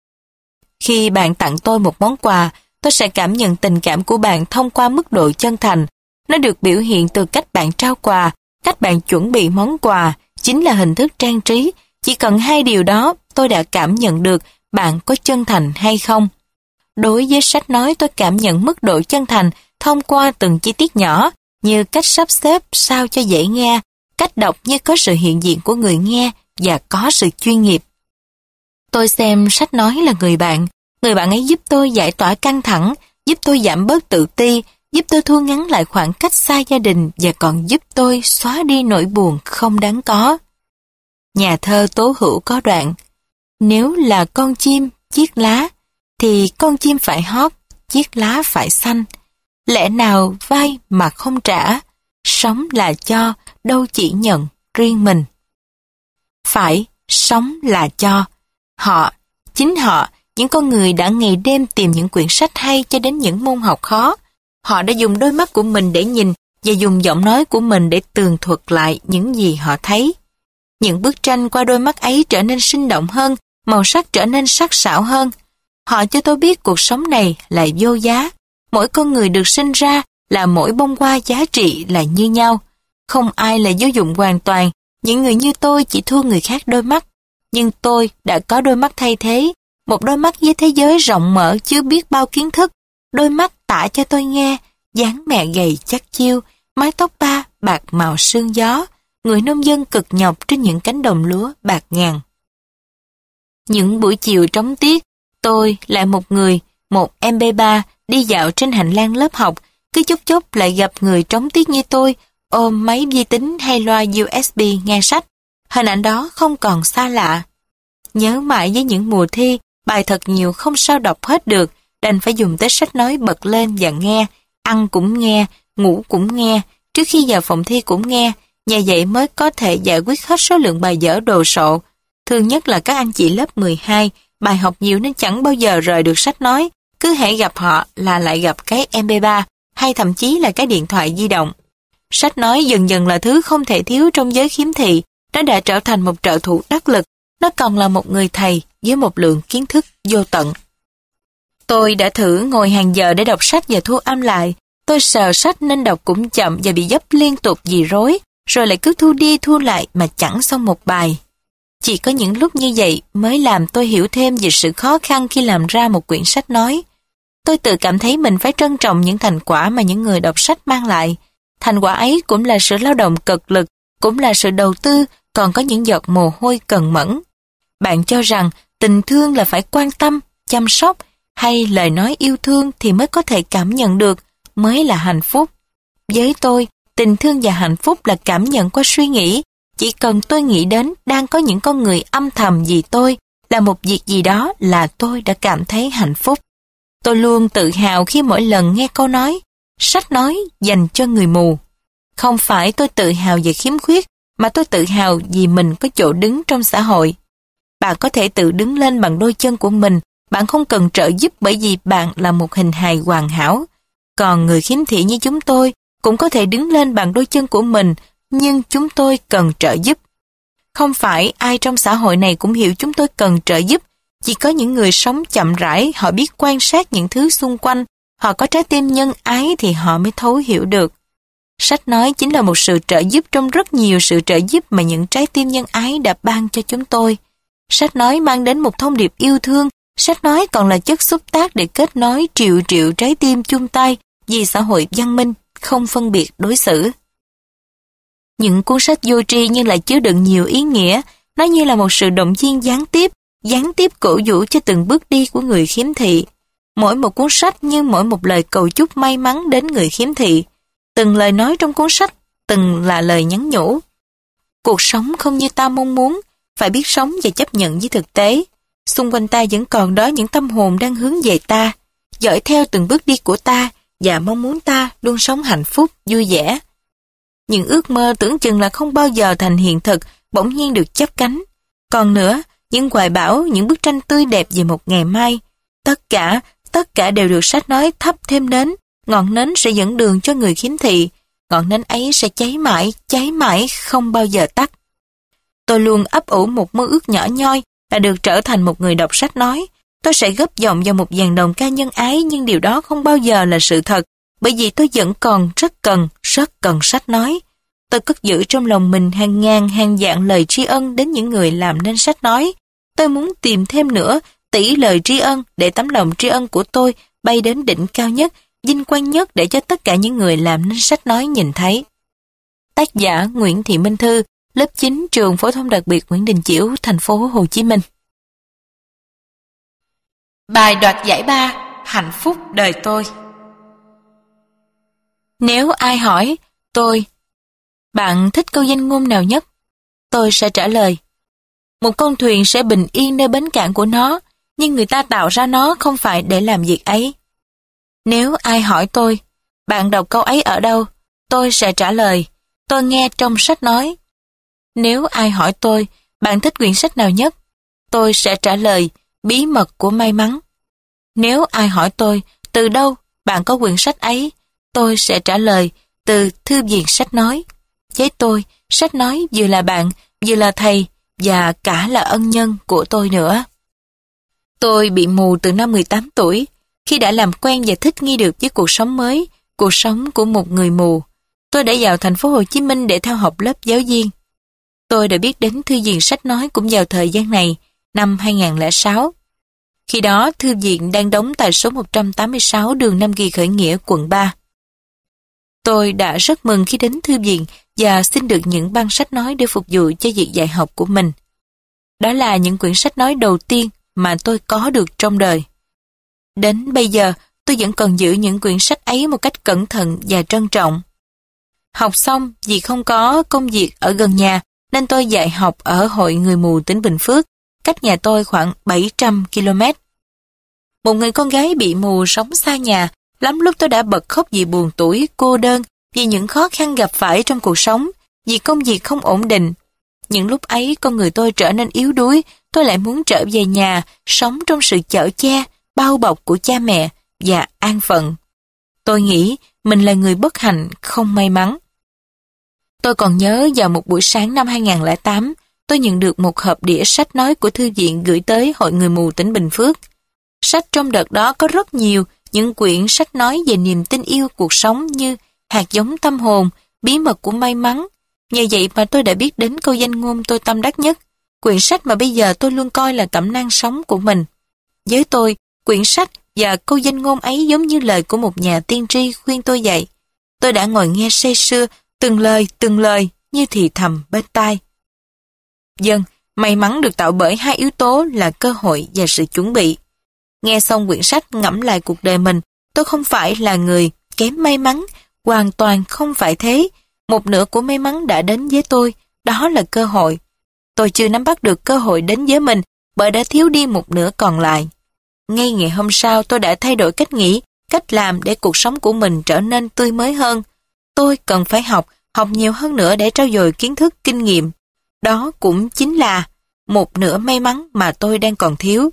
Khi bạn tặng tôi một món quà, tôi sẽ cảm nhận tình cảm của bạn thông qua mức độ chân thành. Nó được biểu hiện từ cách bạn trao quà, cách bạn chuẩn bị món quà, chính là hình thức trang trí. Chỉ cần hai điều đó, tôi đã cảm nhận được bạn có chân thành hay không. Đối với sách nói, tôi cảm nhận mức độ chân thành thông qua từng chi tiết nhỏ, như cách sắp xếp sao cho dễ nghe, cách đọc như có sự hiện diện của người nghe và có sự chuyên nghiệp. Tôi xem sách nói là người bạn ấy giúp tôi giải tỏa căng thẳng, giúp tôi giảm bớt tự ti, giúp tôi thu ngắn lại khoảng cách xa gia đình và còn giúp tôi xóa đi nỗi buồn không đáng có. Nhà thơ Tố Hữu có đoạn: nếu là con chim, chiếc lá, thì con chim phải hót, chiếc lá phải xanh. Lẽ nào vay mà không trả, sống là cho, đâu chỉ nhận riêng mình. Phải, sống là cho. Chính họ, những con người đã ngày đêm tìm những quyển sách hay cho đến những môn học khó. Họ đã dùng đôi mắt của mình để nhìn và dùng giọng nói của mình để tường thuật lại những gì họ thấy. Những bức tranh qua đôi mắt ấy trở nên sinh động hơn màu sắc trở nên sắc sảo hơn. Họ cho tôi biết cuộc sống này là vô giá. Mỗi con người được sinh ra là mỗi bông hoa giá trị là như nhau. Không ai là vô dụng hoàn toàn. Những người như tôi chỉ thua người khác đôi mắt. Nhưng tôi đã có đôi mắt thay thế. Một đôi mắt với thế giới rộng mở chứa biết bao kiến thức. Đôi mắt tả cho tôi nghe dáng mẹ gầy chắc chiêu, mái tóc ba bạc màu sương gió, người nông dân cực nhọc trên những cánh đồng lúa bạc ngàn. Những buổi chiều trống tiết, tôi lại một em B3 đi dạo trên hành lang lớp học, cứ chốc chốc lại gặp người trống tiết như tôi, ôm máy vi tính hay loa USB nghe sách. Hình ảnh đó không còn xa lạ. Nhớ mãi với những mùa thi, bài thật nhiều không sao đọc hết được, đành phải dùng tới sách nói bật lên và nghe, ăn cũng nghe, ngủ cũng nghe, trước khi vào phòng thi cũng nghe, nhờ vậy mới có thể giải quyết hết số lượng bài vở đồ sộ. Thường nhất là các anh chị lớp 12, bài học nhiều nên chẳng bao giờ rời được sách nói, cứ hễ gặp họ là lại gặp cái MP3 hay thậm chí là cái điện thoại di động. Sách nói dần dần là thứ không thể thiếu trong giới khiếm thị, nó đã trở thành một trợ thủ đắc lực, nó còn là một người thầy với một lượng kiến thức vô tận. Tôi đã thử ngồi hàng giờ để đọc sách và thu âm lại. Tôi sờ sách nên đọc cũng chậm và bị dấp liên tục vì rối, rồi lại cứ thu đi thu lại mà chẳng xong một bài. Chỉ có những lúc như vậy mới làm tôi hiểu thêm về sự khó khăn khi làm ra một quyển sách nói. Tôi tự cảm thấy mình phải trân trọng những thành quả mà những người đọc sách mang lại. Thành quả ấy cũng là sự lao động cực lực, cũng là sự đầu tư, còn có những giọt mồ hôi cần mẫn. Bạn cho rằng tình thương là phải quan tâm, chăm sóc, hay lời nói yêu thương thì mới có thể cảm nhận được, mới là hạnh phúc. Với tôi, tình thương và hạnh phúc là cảm nhận qua suy nghĩ. Chỉ cần tôi nghĩ đến đang có những con người âm thầm vì tôi, là một việc gì đó là tôi đã cảm thấy hạnh phúc. Tôi luôn tự hào khi mỗi lần nghe câu nói, sách nói dành cho người mù. Không phải tôi tự hào về khiếm khuyết, mà tôi tự hào vì mình có chỗ đứng trong xã hội. Bạn có thể tự đứng lên bằng đôi chân của mình, bạn không cần trợ giúp bởi vì bạn là một hình hài hoàn hảo. Còn người khiếm thị như chúng tôi cũng có thể đứng lên bằng đôi chân của mình, nhưng chúng tôi cần trợ giúp. Không phải ai trong xã hội này cũng hiểu chúng tôi cần trợ giúp, chỉ có những người sống chậm rãi, họ biết quan sát những thứ xung quanh, họ có trái tim nhân ái thì họ mới thấu hiểu được. Sách nói chính là một sự trợ giúp trong rất nhiều sự trợ giúp mà những trái tim nhân ái đã ban cho chúng tôi. Sách nói mang đến một thông điệp yêu thương, sách nói còn là chất xúc tác để kết nối triệu triệu trái tim chung tay vì xã hội văn minh, không phân biệt đối xử. Những cuốn sách vô tri nhưng lại chứa đựng nhiều ý nghĩa, nó như là một sự động viên gián tiếp cổ vũ cho từng bước đi của người khiếm thị. Mỗi một cuốn sách như mỗi một lời cầu chúc may mắn đến người khiếm thị. Từng lời nói trong cuốn sách, từng là lời nhắn nhủ. Cuộc sống không như ta mong muốn, phải biết sống và chấp nhận với thực tế. Xung quanh ta vẫn còn đó những tâm hồn đang hướng về ta, dõi theo từng bước đi của ta và mong muốn ta luôn sống hạnh phúc, vui vẻ. Những ước mơ tưởng chừng là không bao giờ thành hiện thực bỗng nhiên được chắp cánh. Còn nữa, những hoài bão, những bức tranh tươi đẹp về một ngày mai, tất cả đều được sách nói thắp thêm nến. Ngọn nến sẽ dẫn đường cho người khiếm thị. Ngọn nến ấy sẽ cháy mãi, không bao giờ tắt. Tôi luôn ấp ủ một mơ ước nhỏ nhoi là được trở thành một người đọc sách nói. Tôi sẽ góp giọng vào một dàn đồng ca nhân ái, nhưng điều đó không bao giờ là sự thật, bởi vì tôi vẫn còn rất cần sách nói. Tôi cất giữ trong lòng mình hàng ngàn hàng vạn lời tri ân đến những người làm nên sách nói. Tôi muốn tìm thêm nữa tỷ lời tri ân để tấm lòng tri ân của tôi bay đến đỉnh cao nhất, vinh quang nhất để cho tất cả những người làm nên sách nói nhìn thấy. Tác giả Nguyễn Thị Minh Thư, lớp 9 trường phổ thông đặc biệt Nguyễn Đình Chiểu, thành phố Hồ Chí Minh.
Bài đoạt giải 3, hạnh phúc đời tôi.
Nếu ai hỏi tôi, bạn thích câu danh ngôn nào nhất? Tôi sẽ trả lời, một con thuyền sẽ bình yên nơi bến cảng của nó, nhưng người ta tạo ra nó không phải để làm việc ấy. Nếu ai hỏi tôi, bạn đọc câu ấy ở đâu? Tôi sẽ trả lời, tôi nghe trong sách nói. Nếu ai hỏi tôi, bạn thích quyển sách nào nhất? Tôi sẽ trả lời, bí mật của may mắn. Nếu ai hỏi tôi, từ đâu bạn có quyển sách ấy? Tôi sẽ trả lời, từ thư viện sách nói. Với tôi, sách nói vừa là bạn, vừa là thầy, và cả là ân nhân của tôi nữa. Tôi bị mù từ năm 18 tuổi, khi đã làm quen và thích nghi được với cuộc sống mới, cuộc sống của một người mù. Tôi đã vào thành phố Hồ Chí Minh để theo học lớp giáo viên. Tôi đã biết đến thư viện sách nói cũng vào thời gian này, năm 2006. Khi đó, thư viện đang đóng tại số 186 đường Nam Kỳ Khởi Nghĩa, quận 3. Tôi đã rất mừng khi đến thư viện và xin được những băng sách nói để phục vụ cho việc dạy học của mình. Đó là những quyển sách nói đầu tiên mà tôi có được trong đời. Đến bây giờ, tôi vẫn còn giữ những quyển sách ấy một cách cẩn thận và trân trọng. Học xong vì không có công việc ở gần nhà, nên tôi dạy học ở Hội Người Mù tỉnh Bình Phước, cách nhà tôi khoảng 700 km. Một người con gái bị mù sống xa nhà, lắm lúc tôi đã bật khóc vì buồn tủi, cô đơn, vì những khó khăn gặp phải trong cuộc sống, vì công việc không ổn định. Những lúc ấy con người tôi trở nên yếu đuối, tôi lại muốn trở về nhà, sống trong sự chở che, bao bọc của cha mẹ và an phận. Tôi nghĩ mình là người bất hạnh, không may mắn. Tôi còn nhớ vào một buổi sáng năm 2008, tôi nhận được một hộp đĩa sách nói của thư viện gửi tới Hội Người Mù tỉnh Bình Phước. Sách trong đợt đó có rất nhiều những quyển sách nói về niềm tin yêu cuộc sống như Hạt giống tâm hồn, Bí mật của may mắn. Nhờ vậy mà tôi đã biết đến câu danh ngôn tôi tâm đắc nhất, quyển sách mà bây giờ tôi luôn coi là cẩm nang sống của mình. Với tôi, quyển sách và câu danh ngôn ấy giống như lời của một nhà tiên tri khuyên tôi dạy. Tôi đã ngồi nghe say sưa, từng lời như thì thầm bên tai. Vâng, may mắn được tạo bởi hai yếu tố là cơ hội và sự chuẩn bị. Nghe xong quyển sách ngẫm lại cuộc đời mình, tôi không phải là người kém may mắn, hoàn toàn không phải thế. Một nửa của may mắn đã đến với tôi, đó là cơ hội. Tôi chưa nắm bắt được cơ hội đến với mình bởi đã thiếu đi một nửa còn lại. Ngay ngày hôm sau tôi đã thay đổi cách nghĩ, cách làm để cuộc sống của mình trở nên tươi mới hơn. Tôi cần phải học nhiều hơn nữa để trau dồi kiến thức, kinh nghiệm. Đó cũng chính là một nửa may mắn mà tôi đang còn thiếu.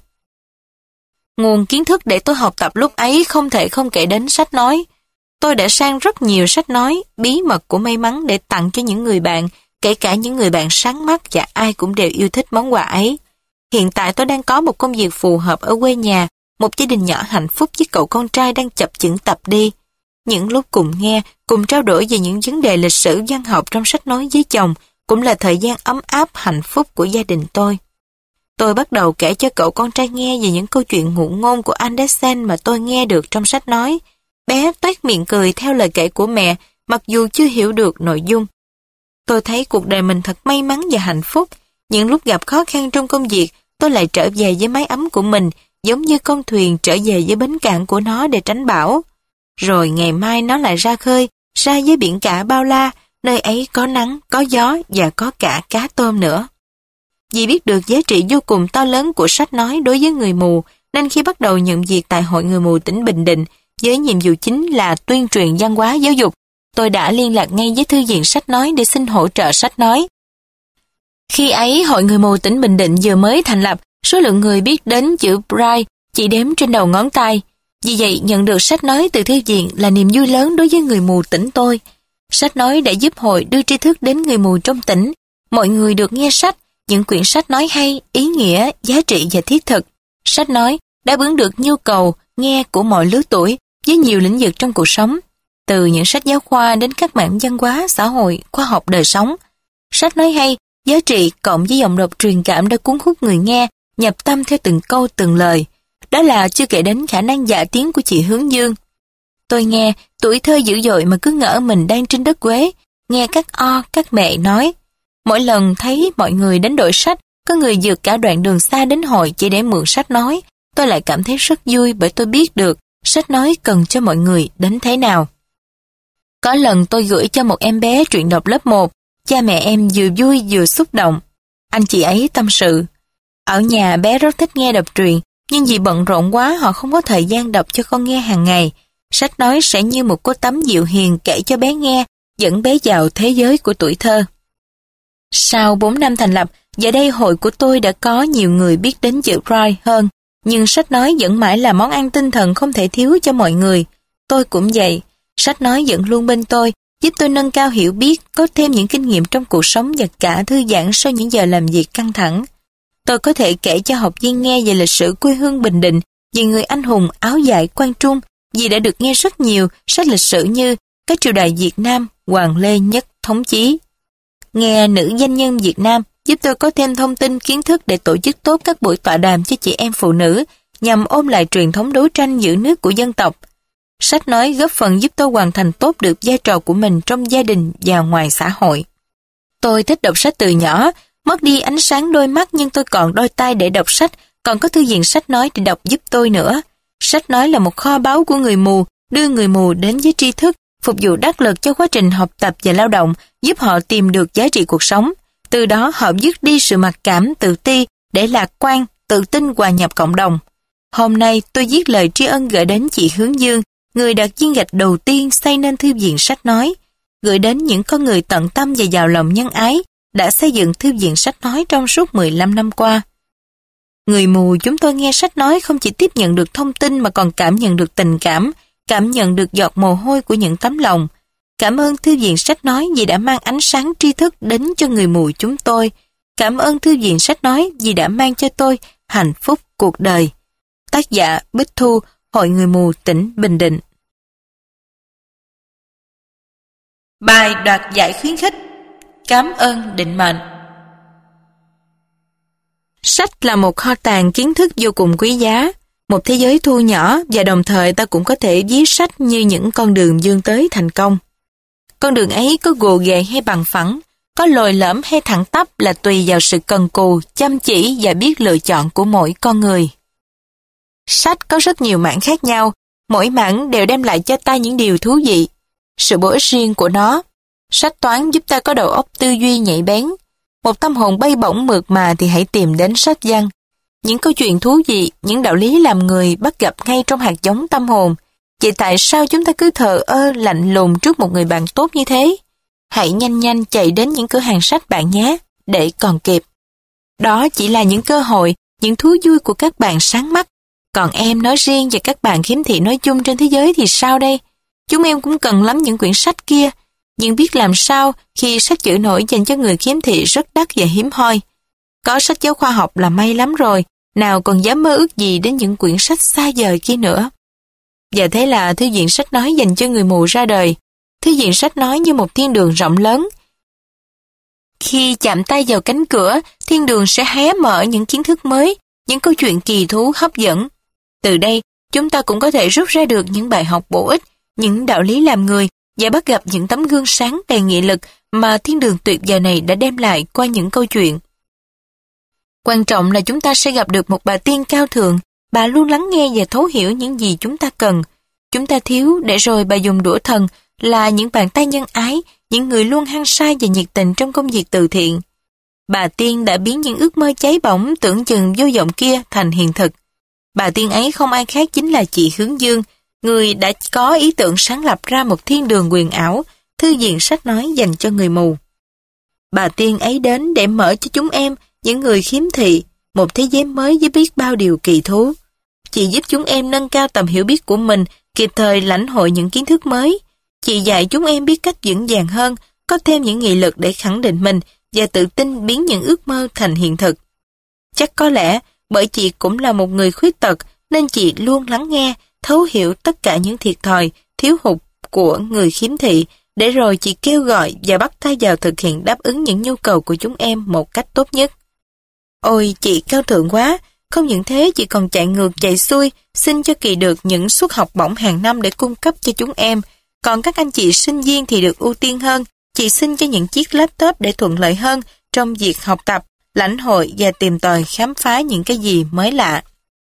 Nguồn kiến thức để tôi học tập lúc ấy không thể không kể đến sách nói. Tôi đã sang rất nhiều sách nói, bí mật của may mắn để tặng cho những người bạn, kể cả những người bạn sáng mắt và ai cũng đều yêu thích món quà ấy. Hiện tại tôi đang có một công việc phù hợp ở quê nhà, một gia đình nhỏ hạnh phúc với cậu con trai đang chập chững tập đi. Những lúc cùng nghe, cùng trao đổi về những vấn đề lịch sử văn học trong sách nói với chồng cũng là thời gian ấm áp hạnh phúc của gia đình tôi. Tôi bắt đầu kể cho cậu con trai nghe về những câu chuyện ngụ ngôn của Andersen mà tôi nghe được trong sách nói. Bé toét miệng cười theo lời kể của mẹ, mặc dù chưa hiểu được nội dung. Tôi thấy cuộc đời mình thật may mắn và hạnh phúc. Những lúc gặp khó khăn trong công việc, tôi lại trở về với mái ấm của mình, giống như con thuyền trở về với bến cảng của nó để tránh bão. Rồi ngày mai nó lại ra khơi, ra với biển cả bao la, nơi ấy có nắng, có gió và có cả cá tôm nữa. Vì biết được giá trị vô cùng to lớn của sách nói đối với người mù, nên khi bắt đầu nhận việc tại Hội Người Mù tỉnh Bình Định, với nhiệm vụ chính là tuyên truyền văn hóa giáo dục, tôi đã liên lạc ngay với thư viện sách nói để xin hỗ trợ sách nói. Khi ấy, Hội Người Mù tỉnh Bình Định vừa mới thành lập, số lượng người biết đến chữ Braille chỉ đếm trên đầu ngón tay. Vì vậy, nhận được sách nói từ thư viện là niềm vui lớn đối với người mù tỉnh tôi. Sách nói đã giúp hội đưa tri thức đến người mù trong tỉnh. Mọi người được nghe sách, những quyển sách nói hay, ý nghĩa, giá trị và thiết thực. Sách nói đã bứng được nhu cầu nghe của mọi lứa tuổi với nhiều lĩnh vực trong cuộc sống, từ những sách giáo khoa đến các mảng văn hóa, xã hội, khoa học đời sống. Sách nói hay, giá trị cộng với giọng đọc truyền cảm đã cuốn hút người nghe, nhập tâm theo từng câu từng lời. Đó là chưa kể đến khả năng dạ tiếng của chị Hướng Dương. Tôi nghe tuổi thơ dữ dội mà cứ ngỡ mình đang trên đất Quế, nghe các các mẹ nói. Mỗi lần thấy mọi người đến đổi sách, có người vượt cả đoạn đường xa đến hội chỉ để mượn sách nói, tôi lại cảm thấy rất vui bởi tôi biết được sách nói cần cho mọi người đến thế nào. Có lần tôi gửi cho một em bé truyện đọc lớp 1, cha mẹ em vừa vui vừa xúc động. Anh chị ấy tâm sự, ở nhà bé rất thích nghe đọc truyện, nhưng vì bận rộn quá họ không có thời gian đọc cho con nghe hàng ngày. Sách nói sẽ như một cô tấm dịu hiền kể cho bé nghe, dẫn bé vào thế giới của tuổi thơ. Sau 4 năm thành lập, giờ đây hội của tôi đã có nhiều người biết đến chữ Braille hơn, nhưng sách nói vẫn mãi là món ăn tinh thần không thể thiếu cho mọi người. Tôi cũng vậy, sách nói vẫn luôn bên tôi, giúp tôi nâng cao hiểu biết, có thêm những kinh nghiệm trong cuộc sống và cả thư giãn sau những giờ làm việc căng thẳng. Tôi có thể kể cho học viên nghe về lịch sử quê hương Bình Định, về người anh hùng áo dài Quang Trung, vì đã được nghe rất nhiều sách lịch sử như Các triều đại Việt Nam, Hoàng Lê Nhất Thống Chí. Nghe nữ doanh nhân Việt Nam giúp tôi có thêm thông tin kiến thức để tổ chức tốt các buổi tọa đàm cho chị em phụ nữ nhằm ôn lại truyền thống đấu tranh giữ nước của dân tộc. Sách nói góp phần giúp tôi hoàn thành tốt được vai trò của mình trong gia đình và ngoài xã hội. Tôi thích đọc sách từ nhỏ, mất đi ánh sáng đôi mắt nhưng tôi còn đôi tay để đọc sách, còn có thư viện sách nói để đọc giúp tôi nữa. Sách nói là một kho báu của người mù, đưa người mù đến với tri thức, phục vụ đắc lực cho quá trình học tập và lao động, giúp họ tìm được giá trị cuộc sống. Từ đó họ dứt đi sự mặc cảm, tự ti, để lạc quan, tự tin hòa nhập cộng đồng. Hôm nay tôi viết lời tri ân gửi đến chị Hướng Dương, người đặt viên gạch đầu tiên xây nên thư viện sách nói, gửi đến những con người tận tâm và giàu lòng nhân ái, đã xây dựng thư viện sách nói trong suốt 15 năm qua. Người mù chúng tôi nghe sách nói không chỉ tiếp nhận được thông tin mà còn cảm nhận được tình cảm nhận được giọt mồ hôi của những tấm lòng. Cảm ơn thư viện sách nói vì đã mang ánh sáng tri thức đến cho người mù chúng tôi. Cảm ơn thư viện sách nói vì đã mang cho tôi hạnh phúc cuộc đời. Tác giả Bích Thu, Hội Người Mù tỉnh Bình Định. Bài đoạt giải khuyến khích. Cảm ơn định mệnh. Sách là một kho tàng kiến thức vô cùng quý giá, một thế giới thu nhỏ, và đồng thời ta cũng có thể ví sách như những con đường vươn tới thành công. Con đường ấy có gồ ghề hay bằng phẳng, có lồi lõm hay thẳng tắp là tùy vào sự cần cù, chăm chỉ và biết lựa chọn của mỗi con người. Sách có rất nhiều mảng khác nhau, mỗi mảng đều đem lại cho ta những điều thú vị, sự bổ ích riêng của nó. Sách toán giúp ta có đầu óc tư duy nhạy bén. Một tâm hồn bay bổng mượt mà thì hãy tìm đến sách văn. Những câu chuyện thú vị, những đạo lý làm người bắt gặp ngay trong hạt giống tâm hồn. Vậy tại sao chúng ta cứ thờ ơ lạnh lùng trước một người bạn tốt như thế? Hãy nhanh nhanh chạy đến những cửa hàng sách bạn nhé, để còn kịp. Đó chỉ là những cơ hội, những thú vui của các bạn sáng mắt. Còn em nói riêng và các bạn khiếm thị nói chung trên thế giới thì sao đây? Chúng em cũng cần lắm những quyển sách kia, nhưng biết làm sao khi sách chữ nổi dành cho người khiếm thị rất đắt và hiếm hoi. Có sách giáo khoa học là may lắm rồi, nào còn dám mơ ước gì đến những quyển sách xa vời kia nữa. Và thế là thư viện sách nói dành cho người mù ra đời. Thư viện sách nói như một thiên đường rộng lớn. Khi chạm tay vào cánh cửa, thiên đường sẽ hé mở những kiến thức mới, những câu chuyện kỳ thú hấp dẫn. Từ đây, chúng ta cũng có thể rút ra được những bài học bổ ích, những đạo lý làm người và bắt gặp những tấm gương sáng đầy nghị lực mà thiên đường tuyệt vời này đã đem lại qua những câu chuyện. Quan trọng là chúng ta sẽ gặp được một bà tiên cao thượng, bà luôn lắng nghe và thấu hiểu những gì chúng ta cần. Chúng ta thiếu để rồi bà dùng đũa thần là những bàn tay nhân ái, những người luôn hăng say và nhiệt tình trong công việc từ thiện. Bà tiên đã biến những ước mơ cháy bỏng tưởng chừng vô vọng kia thành hiện thực. Bà tiên ấy không ai khác chính là chị Hướng Dương, người đã có ý tưởng sáng lập ra một thiên đường huyền ảo, thư viện sách nói dành cho người mù. Bà tiên ấy đến để mở cho chúng em, những người khiếm thị, một thế giới mới với biết bao điều kỳ thú. Chị giúp chúng em nâng cao tầm hiểu biết của mình, kịp thời lãnh hội những kiến thức mới. Chị dạy chúng em biết cách vững vàng hơn, có thêm những nghị lực để khẳng định mình và tự tin biến những ước mơ thành hiện thực. Chắc có lẽ bởi chị cũng là một người khuyết tật nên chị luôn lắng nghe, thấu hiểu tất cả những thiệt thòi, thiếu hụt của người khiếm thị, để rồi chị kêu gọi và bắt tay vào thực hiện đáp ứng những nhu cầu của chúng em một cách tốt nhất. Ôi, chị cao thượng quá! Không những thế, chị còn chạy ngược chạy xuôi, xin cho kỳ được những suất học bổng hàng năm để cung cấp cho chúng em. Còn các anh chị sinh viên thì được ưu tiên hơn. Chị xin cho những chiếc laptop để thuận lợi hơn trong việc học tập, lãnh hội và tìm tòi khám phá những cái gì mới lạ.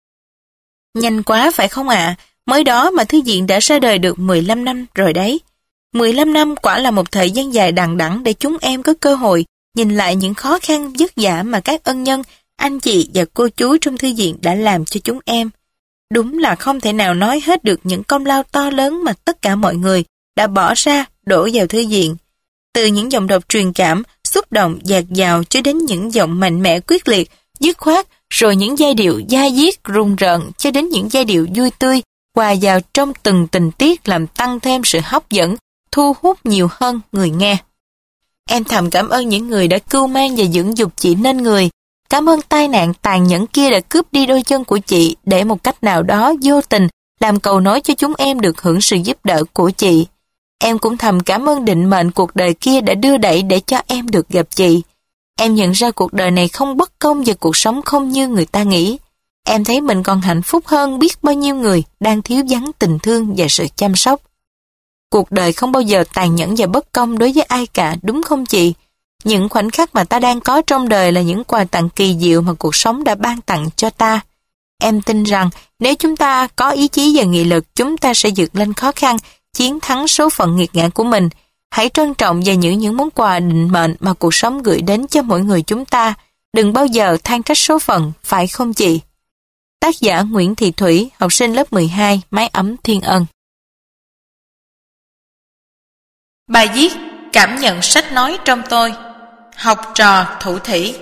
Nhanh quá phải không ạ? Mới đó mà thư viện đã ra đời được 15 năm rồi đấy. 15 năm quả là một thời gian dài đằng đẵng để chúng em có cơ hội nhìn lại những khó khăn vất vả mà các ân nhân, anh chị và cô chú trong thư viện đã làm cho chúng em. Đúng là không thể nào nói hết được những công lao to lớn mà tất cả mọi người đã bỏ ra đổ vào thư viện. Từ những dòng đọc truyền cảm, xúc động, dạt dào cho đến những giọng mạnh mẽ quyết liệt, dứt khoát, rồi những giai điệu da diết, rùng rợn cho đến những giai điệu vui tươi, hòa vào trong từng tình tiết làm tăng thêm sự hấp dẫn, thu hút nhiều hơn người nghe. Em thầm cảm ơn những người đã cưu mang và dưỡng dục chị nên người. Cảm ơn tai nạn tàn nhẫn kia đã cướp đi đôi chân của chị để một cách nào đó vô tình làm cầu nối cho chúng em được hưởng sự giúp đỡ của chị. Em cũng thầm cảm ơn định mệnh cuộc đời kia đã đưa đẩy để cho em được gặp chị. Em nhận ra cuộc đời này không bất công và cuộc sống không như người ta nghĩ. Em thấy mình còn hạnh phúc hơn biết bao nhiêu người đang thiếu vắng tình thương và sự chăm sóc. Cuộc đời không bao giờ tàn nhẫn và bất công đối với ai cả, đúng không chị? Những khoảnh khắc mà ta đang có trong đời là những quà tặng kỳ diệu mà cuộc sống đã ban tặng cho ta. Em tin rằng nếu chúng ta có ý chí và nghị lực, chúng ta sẽ vượt lên khó khăn, chiến thắng số phận nghiệt ngã của mình. Hãy trân trọng và giữ những món quà định mệnh mà cuộc sống gửi đến cho mỗi người chúng ta. Đừng bao giờ than trách số phận, phải không chị? Tác giả Nguyễn Thị Thủy, học sinh lớp 12, Mái ấm Thiên Ân.
Bài viết Cảm nhận sách nói trong tôi. Học trò Thủ Thủy.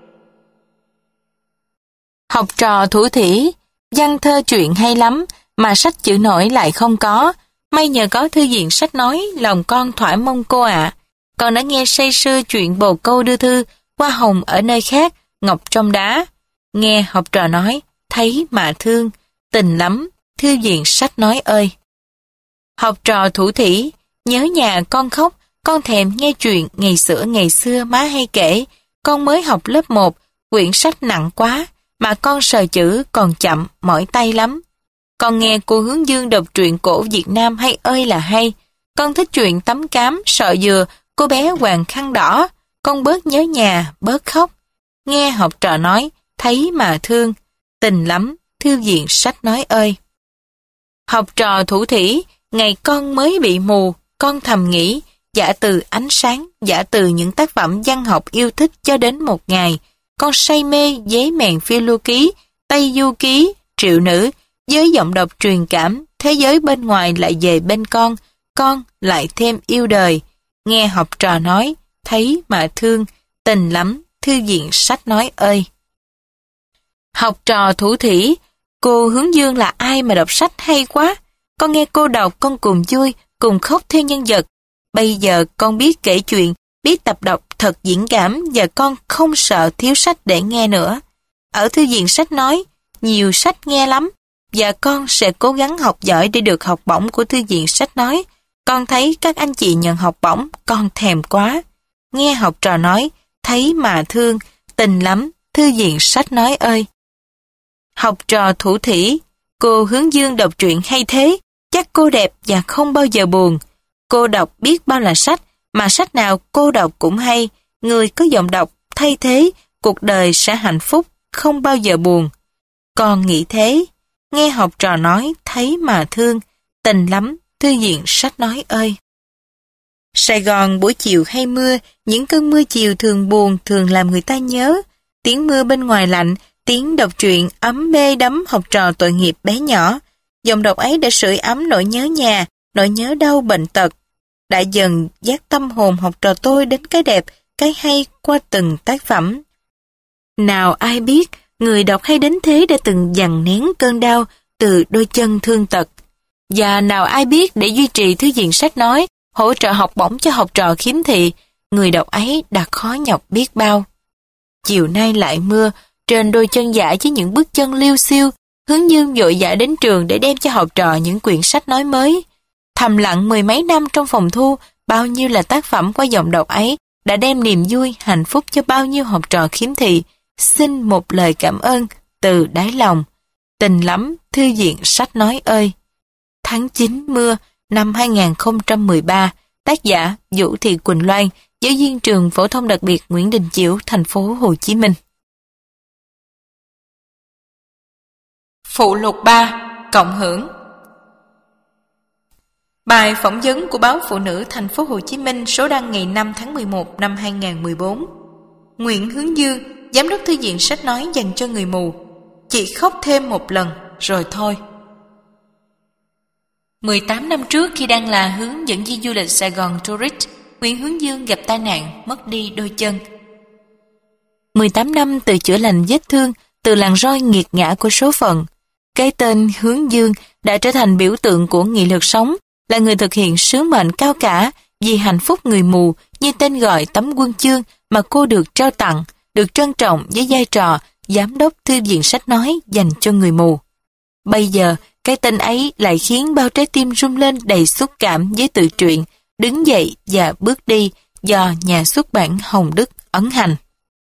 Học trò Thủ Thủy, văn thơ truyện hay lắm, mà sách chữ nổi lại không có. May nhờ có thư viện sách nói, lòng con thỏa mong cô ạ. Con đã nghe say sưa chuyện bồ câu đưa thư, hoa hồng ở nơi khác, ngọc trong đá. Nghe học trò nói, thấy mà thương, tình lắm, thư viện sách nói ơi. Học trò Thủ Thủy, nhớ nhà con khóc, con thèm nghe chuyện ngày xưa má hay kể. Con mới học lớp 1, quyển sách nặng quá, mà con sờ chữ còn chậm, mỏi tay lắm. Con nghe cô Hướng Dương đọc truyện cổ Việt Nam hay ơi là hay. Con thích chuyện Tấm Cám, Sọ Dừa, cô bé Hoàng Khăn Đỏ. Con bớt nhớ nhà, bớt khóc. Nghe học trò nói, thấy mà thương, tình lắm, thư viện sách nói ơi. Học trò Thủ Thủy, ngày con mới bị mù, con thầm nghĩ, giả từ ánh sáng, giả từ những tác phẩm văn học yêu thích cho đến một ngày, con say mê giấy mèn phiêu lưu ký, Tây Du Ký, Triệu Nữ, với giọng đọc truyền cảm, thế giới bên ngoài lại về bên con lại thêm yêu đời. Nghe học trò nói, thấy mà thương, tình lắm, thư viện sách nói ơi. Học trò Thủ Thủy, cô Hướng Dương là ai mà đọc sách hay quá. Con nghe cô đọc con cùng vui, cùng khóc theo nhân vật. Bây giờ con biết kể chuyện, biết tập đọc thật diễn cảm và con không sợ thiếu sách để nghe nữa. Ở thư viện sách nói, nhiều sách nghe lắm và con sẽ cố gắng học giỏi để được học bổng của thư viện sách nói. Con thấy các anh chị nhận học bổng, con thèm quá. Nghe học trò nói, thấy mà thương, tình lắm, thư viện sách nói ơi. Học trò Thủ Thủy, cô Hướng Dương đọc truyện hay thế, chắc cô đẹp và không bao giờ buồn. Cô đọc biết bao là sách, mà sách nào cô đọc cũng hay. Người có giọng đọc thay thế, cuộc đời sẽ hạnh phúc, không bao giờ buồn. Con nghĩ thế. Nghe học trò nói, thấy mà thương, tình lắm, thư viện sách nói ơi. Sài Gòn buổi chiều hay mưa, những cơn mưa chiều thường buồn, thường làm người ta nhớ. Tiếng mưa bên ngoài lạnh, tiếng đọc truyện ấm mê đắm học trò tội nghiệp bé nhỏ. Dòng đọc ấy đã sưởi ấm nỗi nhớ nhà, nỗi nhớ đau bệnh tật. Đã dần dắt tâm hồn học trò tôi đến cái đẹp, cái hay qua từng tác phẩm. Nào ai biết, người đọc hay đến thế đã từng dằn nén cơn đau từ đôi chân thương tật. Và nào ai biết để duy trì thư viện sách nói, hỗ trợ học bổng cho học trò khiếm thị, người đọc ấy đã khó nhọc biết bao. Chiều nay lại mưa, trên đôi chân dại với những bước chân liêu xiêu, Hướng Dương vội vã đến trường để đem cho học trò những quyển sách nói mới. Thầm lặng mười mấy năm trong phòng thu, bao nhiêu là tác phẩm qua giọng đọc ấy đã đem niềm vui, hạnh phúc cho bao nhiêu học trò khiếm thị. Xin một lời cảm ơn từ đáy lòng. Tình lắm, thư viện sách nói ơi. Tháng 9 mưa năm 2013, tác giả Vũ Thị Quỳnh Loan, giáo viên trường phổ thông đặc biệt Nguyễn Đình Chiểu, thành phố Hồ Chí Minh.
Phụ lục 3. Cộng hưởng. Bài phỏng vấn của báo Phụ nữ thành phố Hồ Chí Minh số đăng ngày 5 tháng 11 năm 2014. Nguyễn Hướng Dương, giám đốc thư viện sách nói dành cho người mù. Chị khóc thêm một lần rồi thôi. 18 năm trước khi đang là hướng dẫn viên du lịch Sài Gòn Tourist, Nguyễn Hướng Dương gặp tai nạn, mất đi đôi chân.
18 năm từ chữa lành vết thương, từ làn roi nghiệt ngã của số phận. Cái tên Hướng Dương đã trở thành biểu tượng của nghị lực sống, là người thực hiện sứ mệnh cao cả vì hạnh phúc người mù như tên gọi tấm huân chương mà cô được trao tặng, được trân trọng với vai trò giám đốc thư viện sách nói dành cho người mù. Bây giờ, cái tên ấy lại khiến bao trái tim rung lên đầy xúc cảm với tự truyện Đứng dậy và bước đi do nhà xuất bản Hồng Đức ấn hành.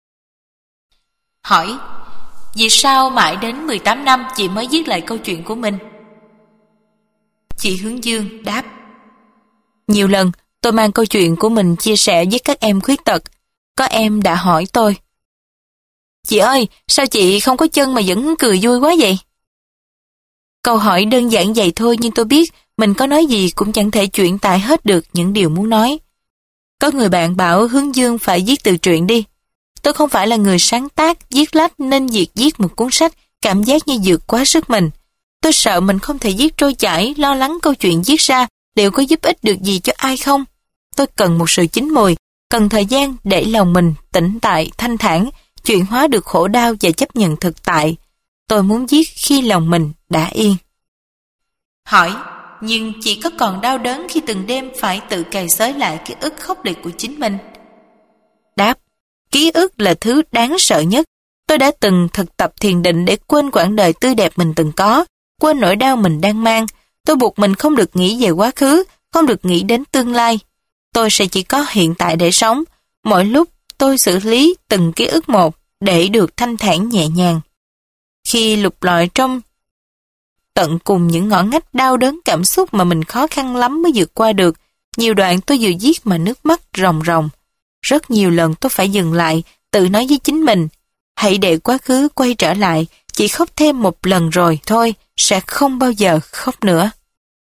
Hỏi, vì sao mãi đến 18 năm chị mới viết lại câu chuyện của mình? Chị Hướng Dương đáp, nhiều lần tôi mang câu chuyện của mình chia sẻ với các em khuyết tật. Có em đã hỏi tôi, chị ơi, sao chị không có chân mà vẫn cười vui quá vậy? Câu hỏi đơn giản vậy thôi, nhưng tôi biết mình có nói gì cũng chẳng thể chuyển tải hết được những điều muốn nói. Có người bạn bảo Hướng Dương phải viết tự truyện đi. Tôi không phải là người sáng tác, viết lách nên việc viết một cuốn sách cảm giác như vượt quá sức mình. Tôi sợ mình không thể viết trôi chảy, lo lắng câu chuyện viết ra liệu có giúp ích được gì cho ai không. Tôi cần một sự chín mùi, cần thời gian để lòng mình tĩnh tại, thanh thản, chuyển hóa được khổ đau và chấp nhận thực tại. Tôi muốn viết khi lòng mình đã yên. Hỏi, nhưng chị có còn đau đớn khi từng đêm phải tự cày xới lại ký ức khốc liệt của chính mình? Đáp, ký ức là thứ đáng sợ nhất. Tôi đã từng thực tập thiền định để quên quãng đời tươi đẹp mình từng có, quên nỗi đau mình đang mang. Tôi buộc mình không được nghĩ về quá khứ, không được nghĩ đến tương lai. Tôi sẽ chỉ có hiện tại để sống. Mỗi lúc tôi xử lý từng ký ức một để được thanh thản nhẹ nhàng. Khi lục lọi trong tận cùng những ngõ ngách đau đớn cảm xúc mà mình khó khăn lắm mới vượt qua được, nhiều đoạn tôi vừa viết mà nước mắt ròng ròng. Rất nhiều lần tôi phải dừng lại, tự nói với chính mình, hãy để quá khứ quay trở lại, chỉ khóc thêm một lần rồi thôi, sẽ không bao giờ khóc nữa.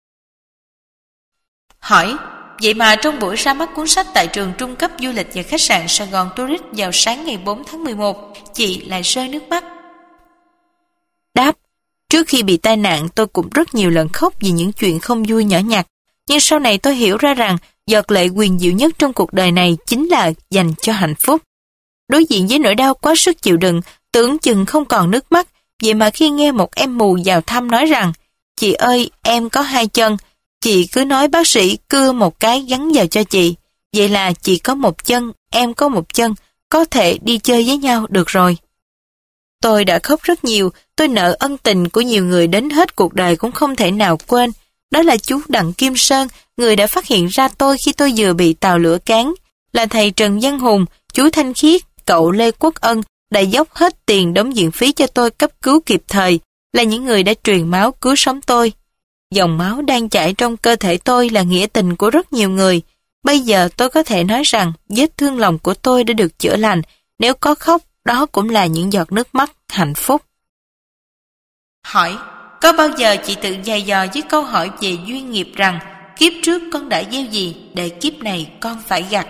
Hỏi, vậy mà trong buổi ra mắt cuốn sách tại trường trung cấp du lịch và khách sạn Sài Gòn Tourist vào sáng ngày 4 tháng 11, chị lại rơi nước mắt. Đáp, trước khi bị tai nạn tôi cũng rất nhiều lần khóc vì những chuyện không vui nhỏ nhặt, nhưng sau này tôi hiểu ra rằng giọt lệ quyền diệu nhất trong cuộc đời này chính là dành cho hạnh phúc. Đối diện với nỗi đau quá sức chịu đựng, tưởng chừng không còn nước mắt, vậy mà khi nghe một em mù vào thăm nói rằng, chị ơi, em có hai chân, chị cứ nói bác sĩ cưa một cái gắn vào cho chị, vậy là chị có một chân, em có một chân, có thể đi chơi với nhau được rồi. Tôi đã khóc rất nhiều, tôi nợ ân tình của nhiều người đến hết cuộc đời cũng không thể nào quên. Đó là chú Đặng Kim Sơn, người đã phát hiện ra tôi khi tôi vừa bị tàu lửa cán, là thầy Trần Văn Hùng, chú Thanh Khiết, cậu Lê Quốc Ân đã dốc hết tiền đóng viện phí cho tôi cấp cứu kịp thời, là những người đã truyền máu cứu sống tôi. Dòng máu đang chảy trong cơ thể tôi là nghĩa tình của rất nhiều người. Bây giờ tôi có thể nói rằng vết thương lòng của tôi đã được chữa lành, nếu có khóc, đó cũng là những giọt nước mắt hạnh phúc. Hỏi, có bao giờ chị tự dày dò với câu hỏi về duyên nghiệp rằng kiếp trước con đã gieo gì để kiếp này con phải gặt?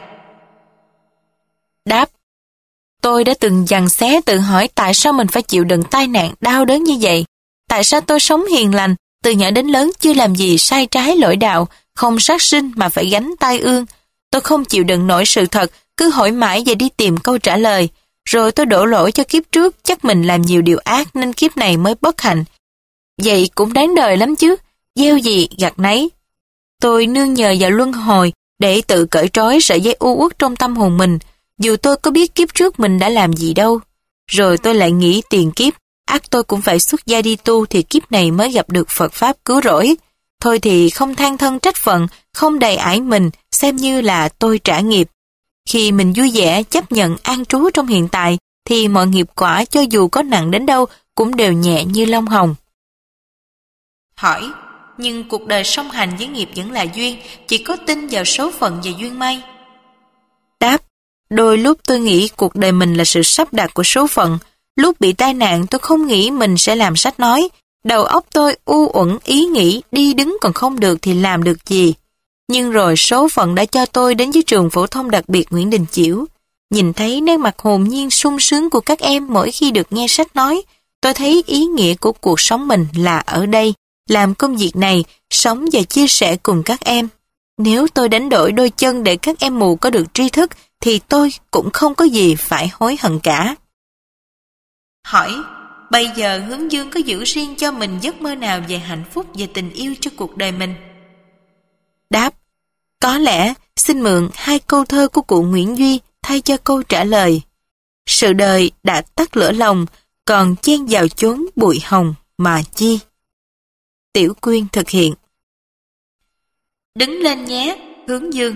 Đáp, tôi đã từng giằng xé tự hỏi tại sao mình phải chịu đựng tai nạn đau đớn như vậy? Tại sao tôi sống hiền lành, từ nhỏ đến lớn chưa làm gì sai trái lỗi đạo, không sát sinh mà phải gánh tai ương? Tôi không chịu đựng nổi sự thật, cứ hỏi mãi và đi tìm câu trả lời. Rồi tôi đổ lỗi cho kiếp trước, chắc mình làm nhiều điều ác nên kiếp này mới bất hạnh. Vậy cũng đáng đời lắm chứ, gieo gì gặt nấy. Tôi nương nhờ vào luân hồi để tự cởi trói sợi dây u uất trong tâm hồn mình, dù tôi có biết kiếp trước mình đã làm gì đâu. Rồi tôi lại nghĩ tiền kiếp, ắt tôi cũng phải xuất gia đi tu thì kiếp này mới gặp được Phật Pháp cứu rỗi. Thôi thì không than thân trách phận, không đầy ải mình, xem như là tôi trả nghiệp. Khi mình vui vẻ chấp nhận an trú trong hiện tại, thì mọi nghiệp quả cho dù có nặng đến đâu cũng đều nhẹ như lông hồng. Hỏi, nhưng cuộc đời song hành với nghiệp vẫn là duyên, chỉ có tin vào số phận và duyên may? Đáp, đôi lúc tôi nghĩ cuộc đời mình là sự sắp đặt của số phận. Lúc bị tai nạn tôi không nghĩ mình sẽ làm sách nói. Đầu óc tôi u uẩn ý nghĩ đi đứng còn không được thì làm được gì. Nhưng rồi số phận đã cho tôi đến với trường phổ thông đặc biệt Nguyễn Đình Chiểu. Nhìn thấy nét mặt hồn nhiên sung sướng của các em mỗi khi được nghe sách nói, tôi thấy ý nghĩa của cuộc sống mình là ở đây, làm công việc này, sống và chia sẻ cùng các em. Nếu tôi đánh đổi đôi chân để các em mù có được tri thức, thì tôi cũng không có gì phải hối hận cả. Hỏi, bây giờ Hướng Dương có giữ riêng cho mình giấc mơ nào về hạnh phúc và tình yêu cho cuộc đời mình? Đáp, có lẽ xin mượn hai câu thơ của cụ Nguyễn Duy thay cho câu trả lời. Sự đời đã tắt lửa lòng, còn chen vào chốn bụi hồng mà chi. Tiểu Quyên thực hiện. Đứng lên nhé, Hướng Dương.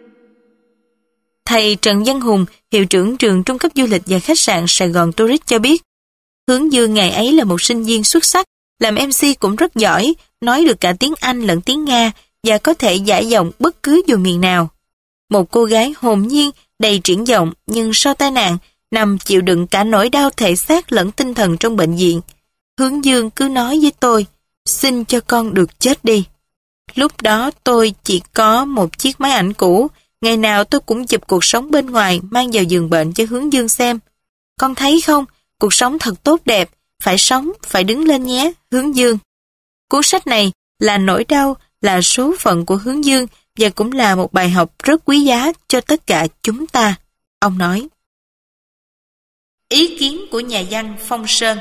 Thầy Trần Văn Hùng, hiệu trưởng trường trung cấp du lịch và khách sạn Sài Gòn Tourist cho biết, Hướng Dương ngày ấy là một sinh viên xuất sắc, làm MC cũng rất giỏi, nói được cả tiếng Anh lẫn tiếng Nga và có thể giải giọng bất cứ vùng miền nào. Một cô gái hồn nhiên, đầy triển vọng nhưng sau tai nạn, nằm chịu đựng cả nỗi đau thể xác lẫn tinh thần trong bệnh viện. Hướng Dương cứ nói với tôi, xin cho con được chết đi. Lúc đó tôi chỉ có một chiếc máy ảnh cũ, ngày nào tôi cũng chụp cuộc sống bên ngoài mang vào giường bệnh cho Hướng Dương xem. Con thấy không, cuộc sống thật tốt đẹp, phải sống, phải đứng lên nhé, Hướng Dương. Cuốn sách này là nỗi đau, là số phận của Hướng Dương và cũng là một bài học rất quý giá cho tất cả chúng ta, ông nói. Ý kiến của nhà văn Phong Sơn.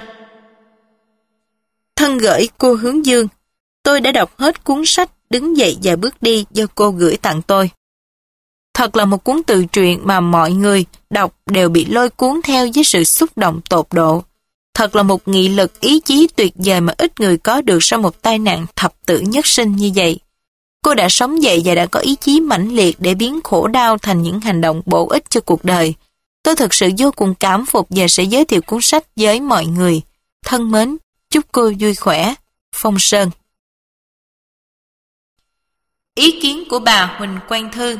Thân gửi cô Hướng Dương, tôi đã đọc hết cuốn sách Đứng dậy và bước đi do cô gửi tặng tôi. Thật là một cuốn tự truyện mà mọi người đọc đều bị lôi cuốn theo với sự xúc động tột độ. Thật là một nghị lực ý chí tuyệt vời mà ít người có được sau một tai nạn thập tử nhất sinh như vậy. Cô đã sống dậy và đã có ý chí mãnh liệt để biến khổ đau thành những hành động bổ ích cho cuộc đời. Tôi thật sự vô cùng cảm phục và sẽ giới thiệu cuốn sách với mọi người. Thân mến, chúc cô vui khỏe. Phong Sơn. Ý kiến của bà Huỳnh Quang Thư.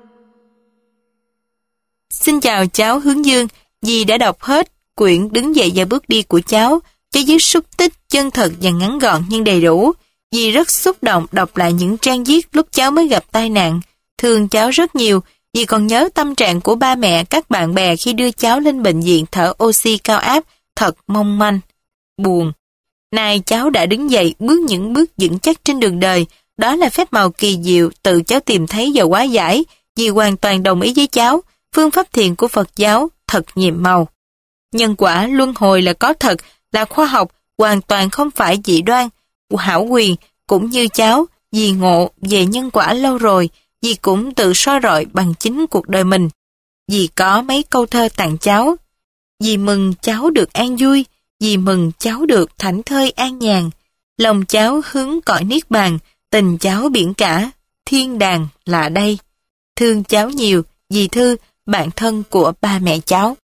Xin chào cháu Hướng Dương, dì đã đọc hết quyển Đứng dậy và bước đi của cháu, với viết xúc tích chân thật và ngắn gọn nhưng đầy đủ. Dì rất xúc động đọc lại những trang viết lúc cháu mới gặp tai nạn. Thương cháu rất nhiều, dì còn nhớ tâm trạng của ba mẹ, các bạn bè khi đưa cháu lên bệnh viện thở oxy cao áp, thật mong manh, buồn. Nay cháu đã đứng dậy bước những bước vững chắc trên đường đời, đó là phép màu kỳ diệu tự cháu tìm thấy và hóa giải. Dì hoàn toàn đồng ý với cháu, phương pháp thiền của Phật giáo thật nhiệm màu. Nhân quả luân hồi là có thật, là khoa học, hoàn toàn không phải dị đoan, hảo quyền. Cũng như cháu, dì ngộ về nhân quả lâu rồi, dì cũng tự soi rọi bằng chính cuộc đời mình. Dì có mấy câu thơ tặng cháu. Dì mừng cháu được an vui, dì mừng cháu được thảnh thơi an nhàn. Lòng cháu hướng cõi niết bàn, tình cháu biển cả, thiên đàng là đây. Thương cháu nhiều, dì Thư, bạn thân của ba mẹ cháu.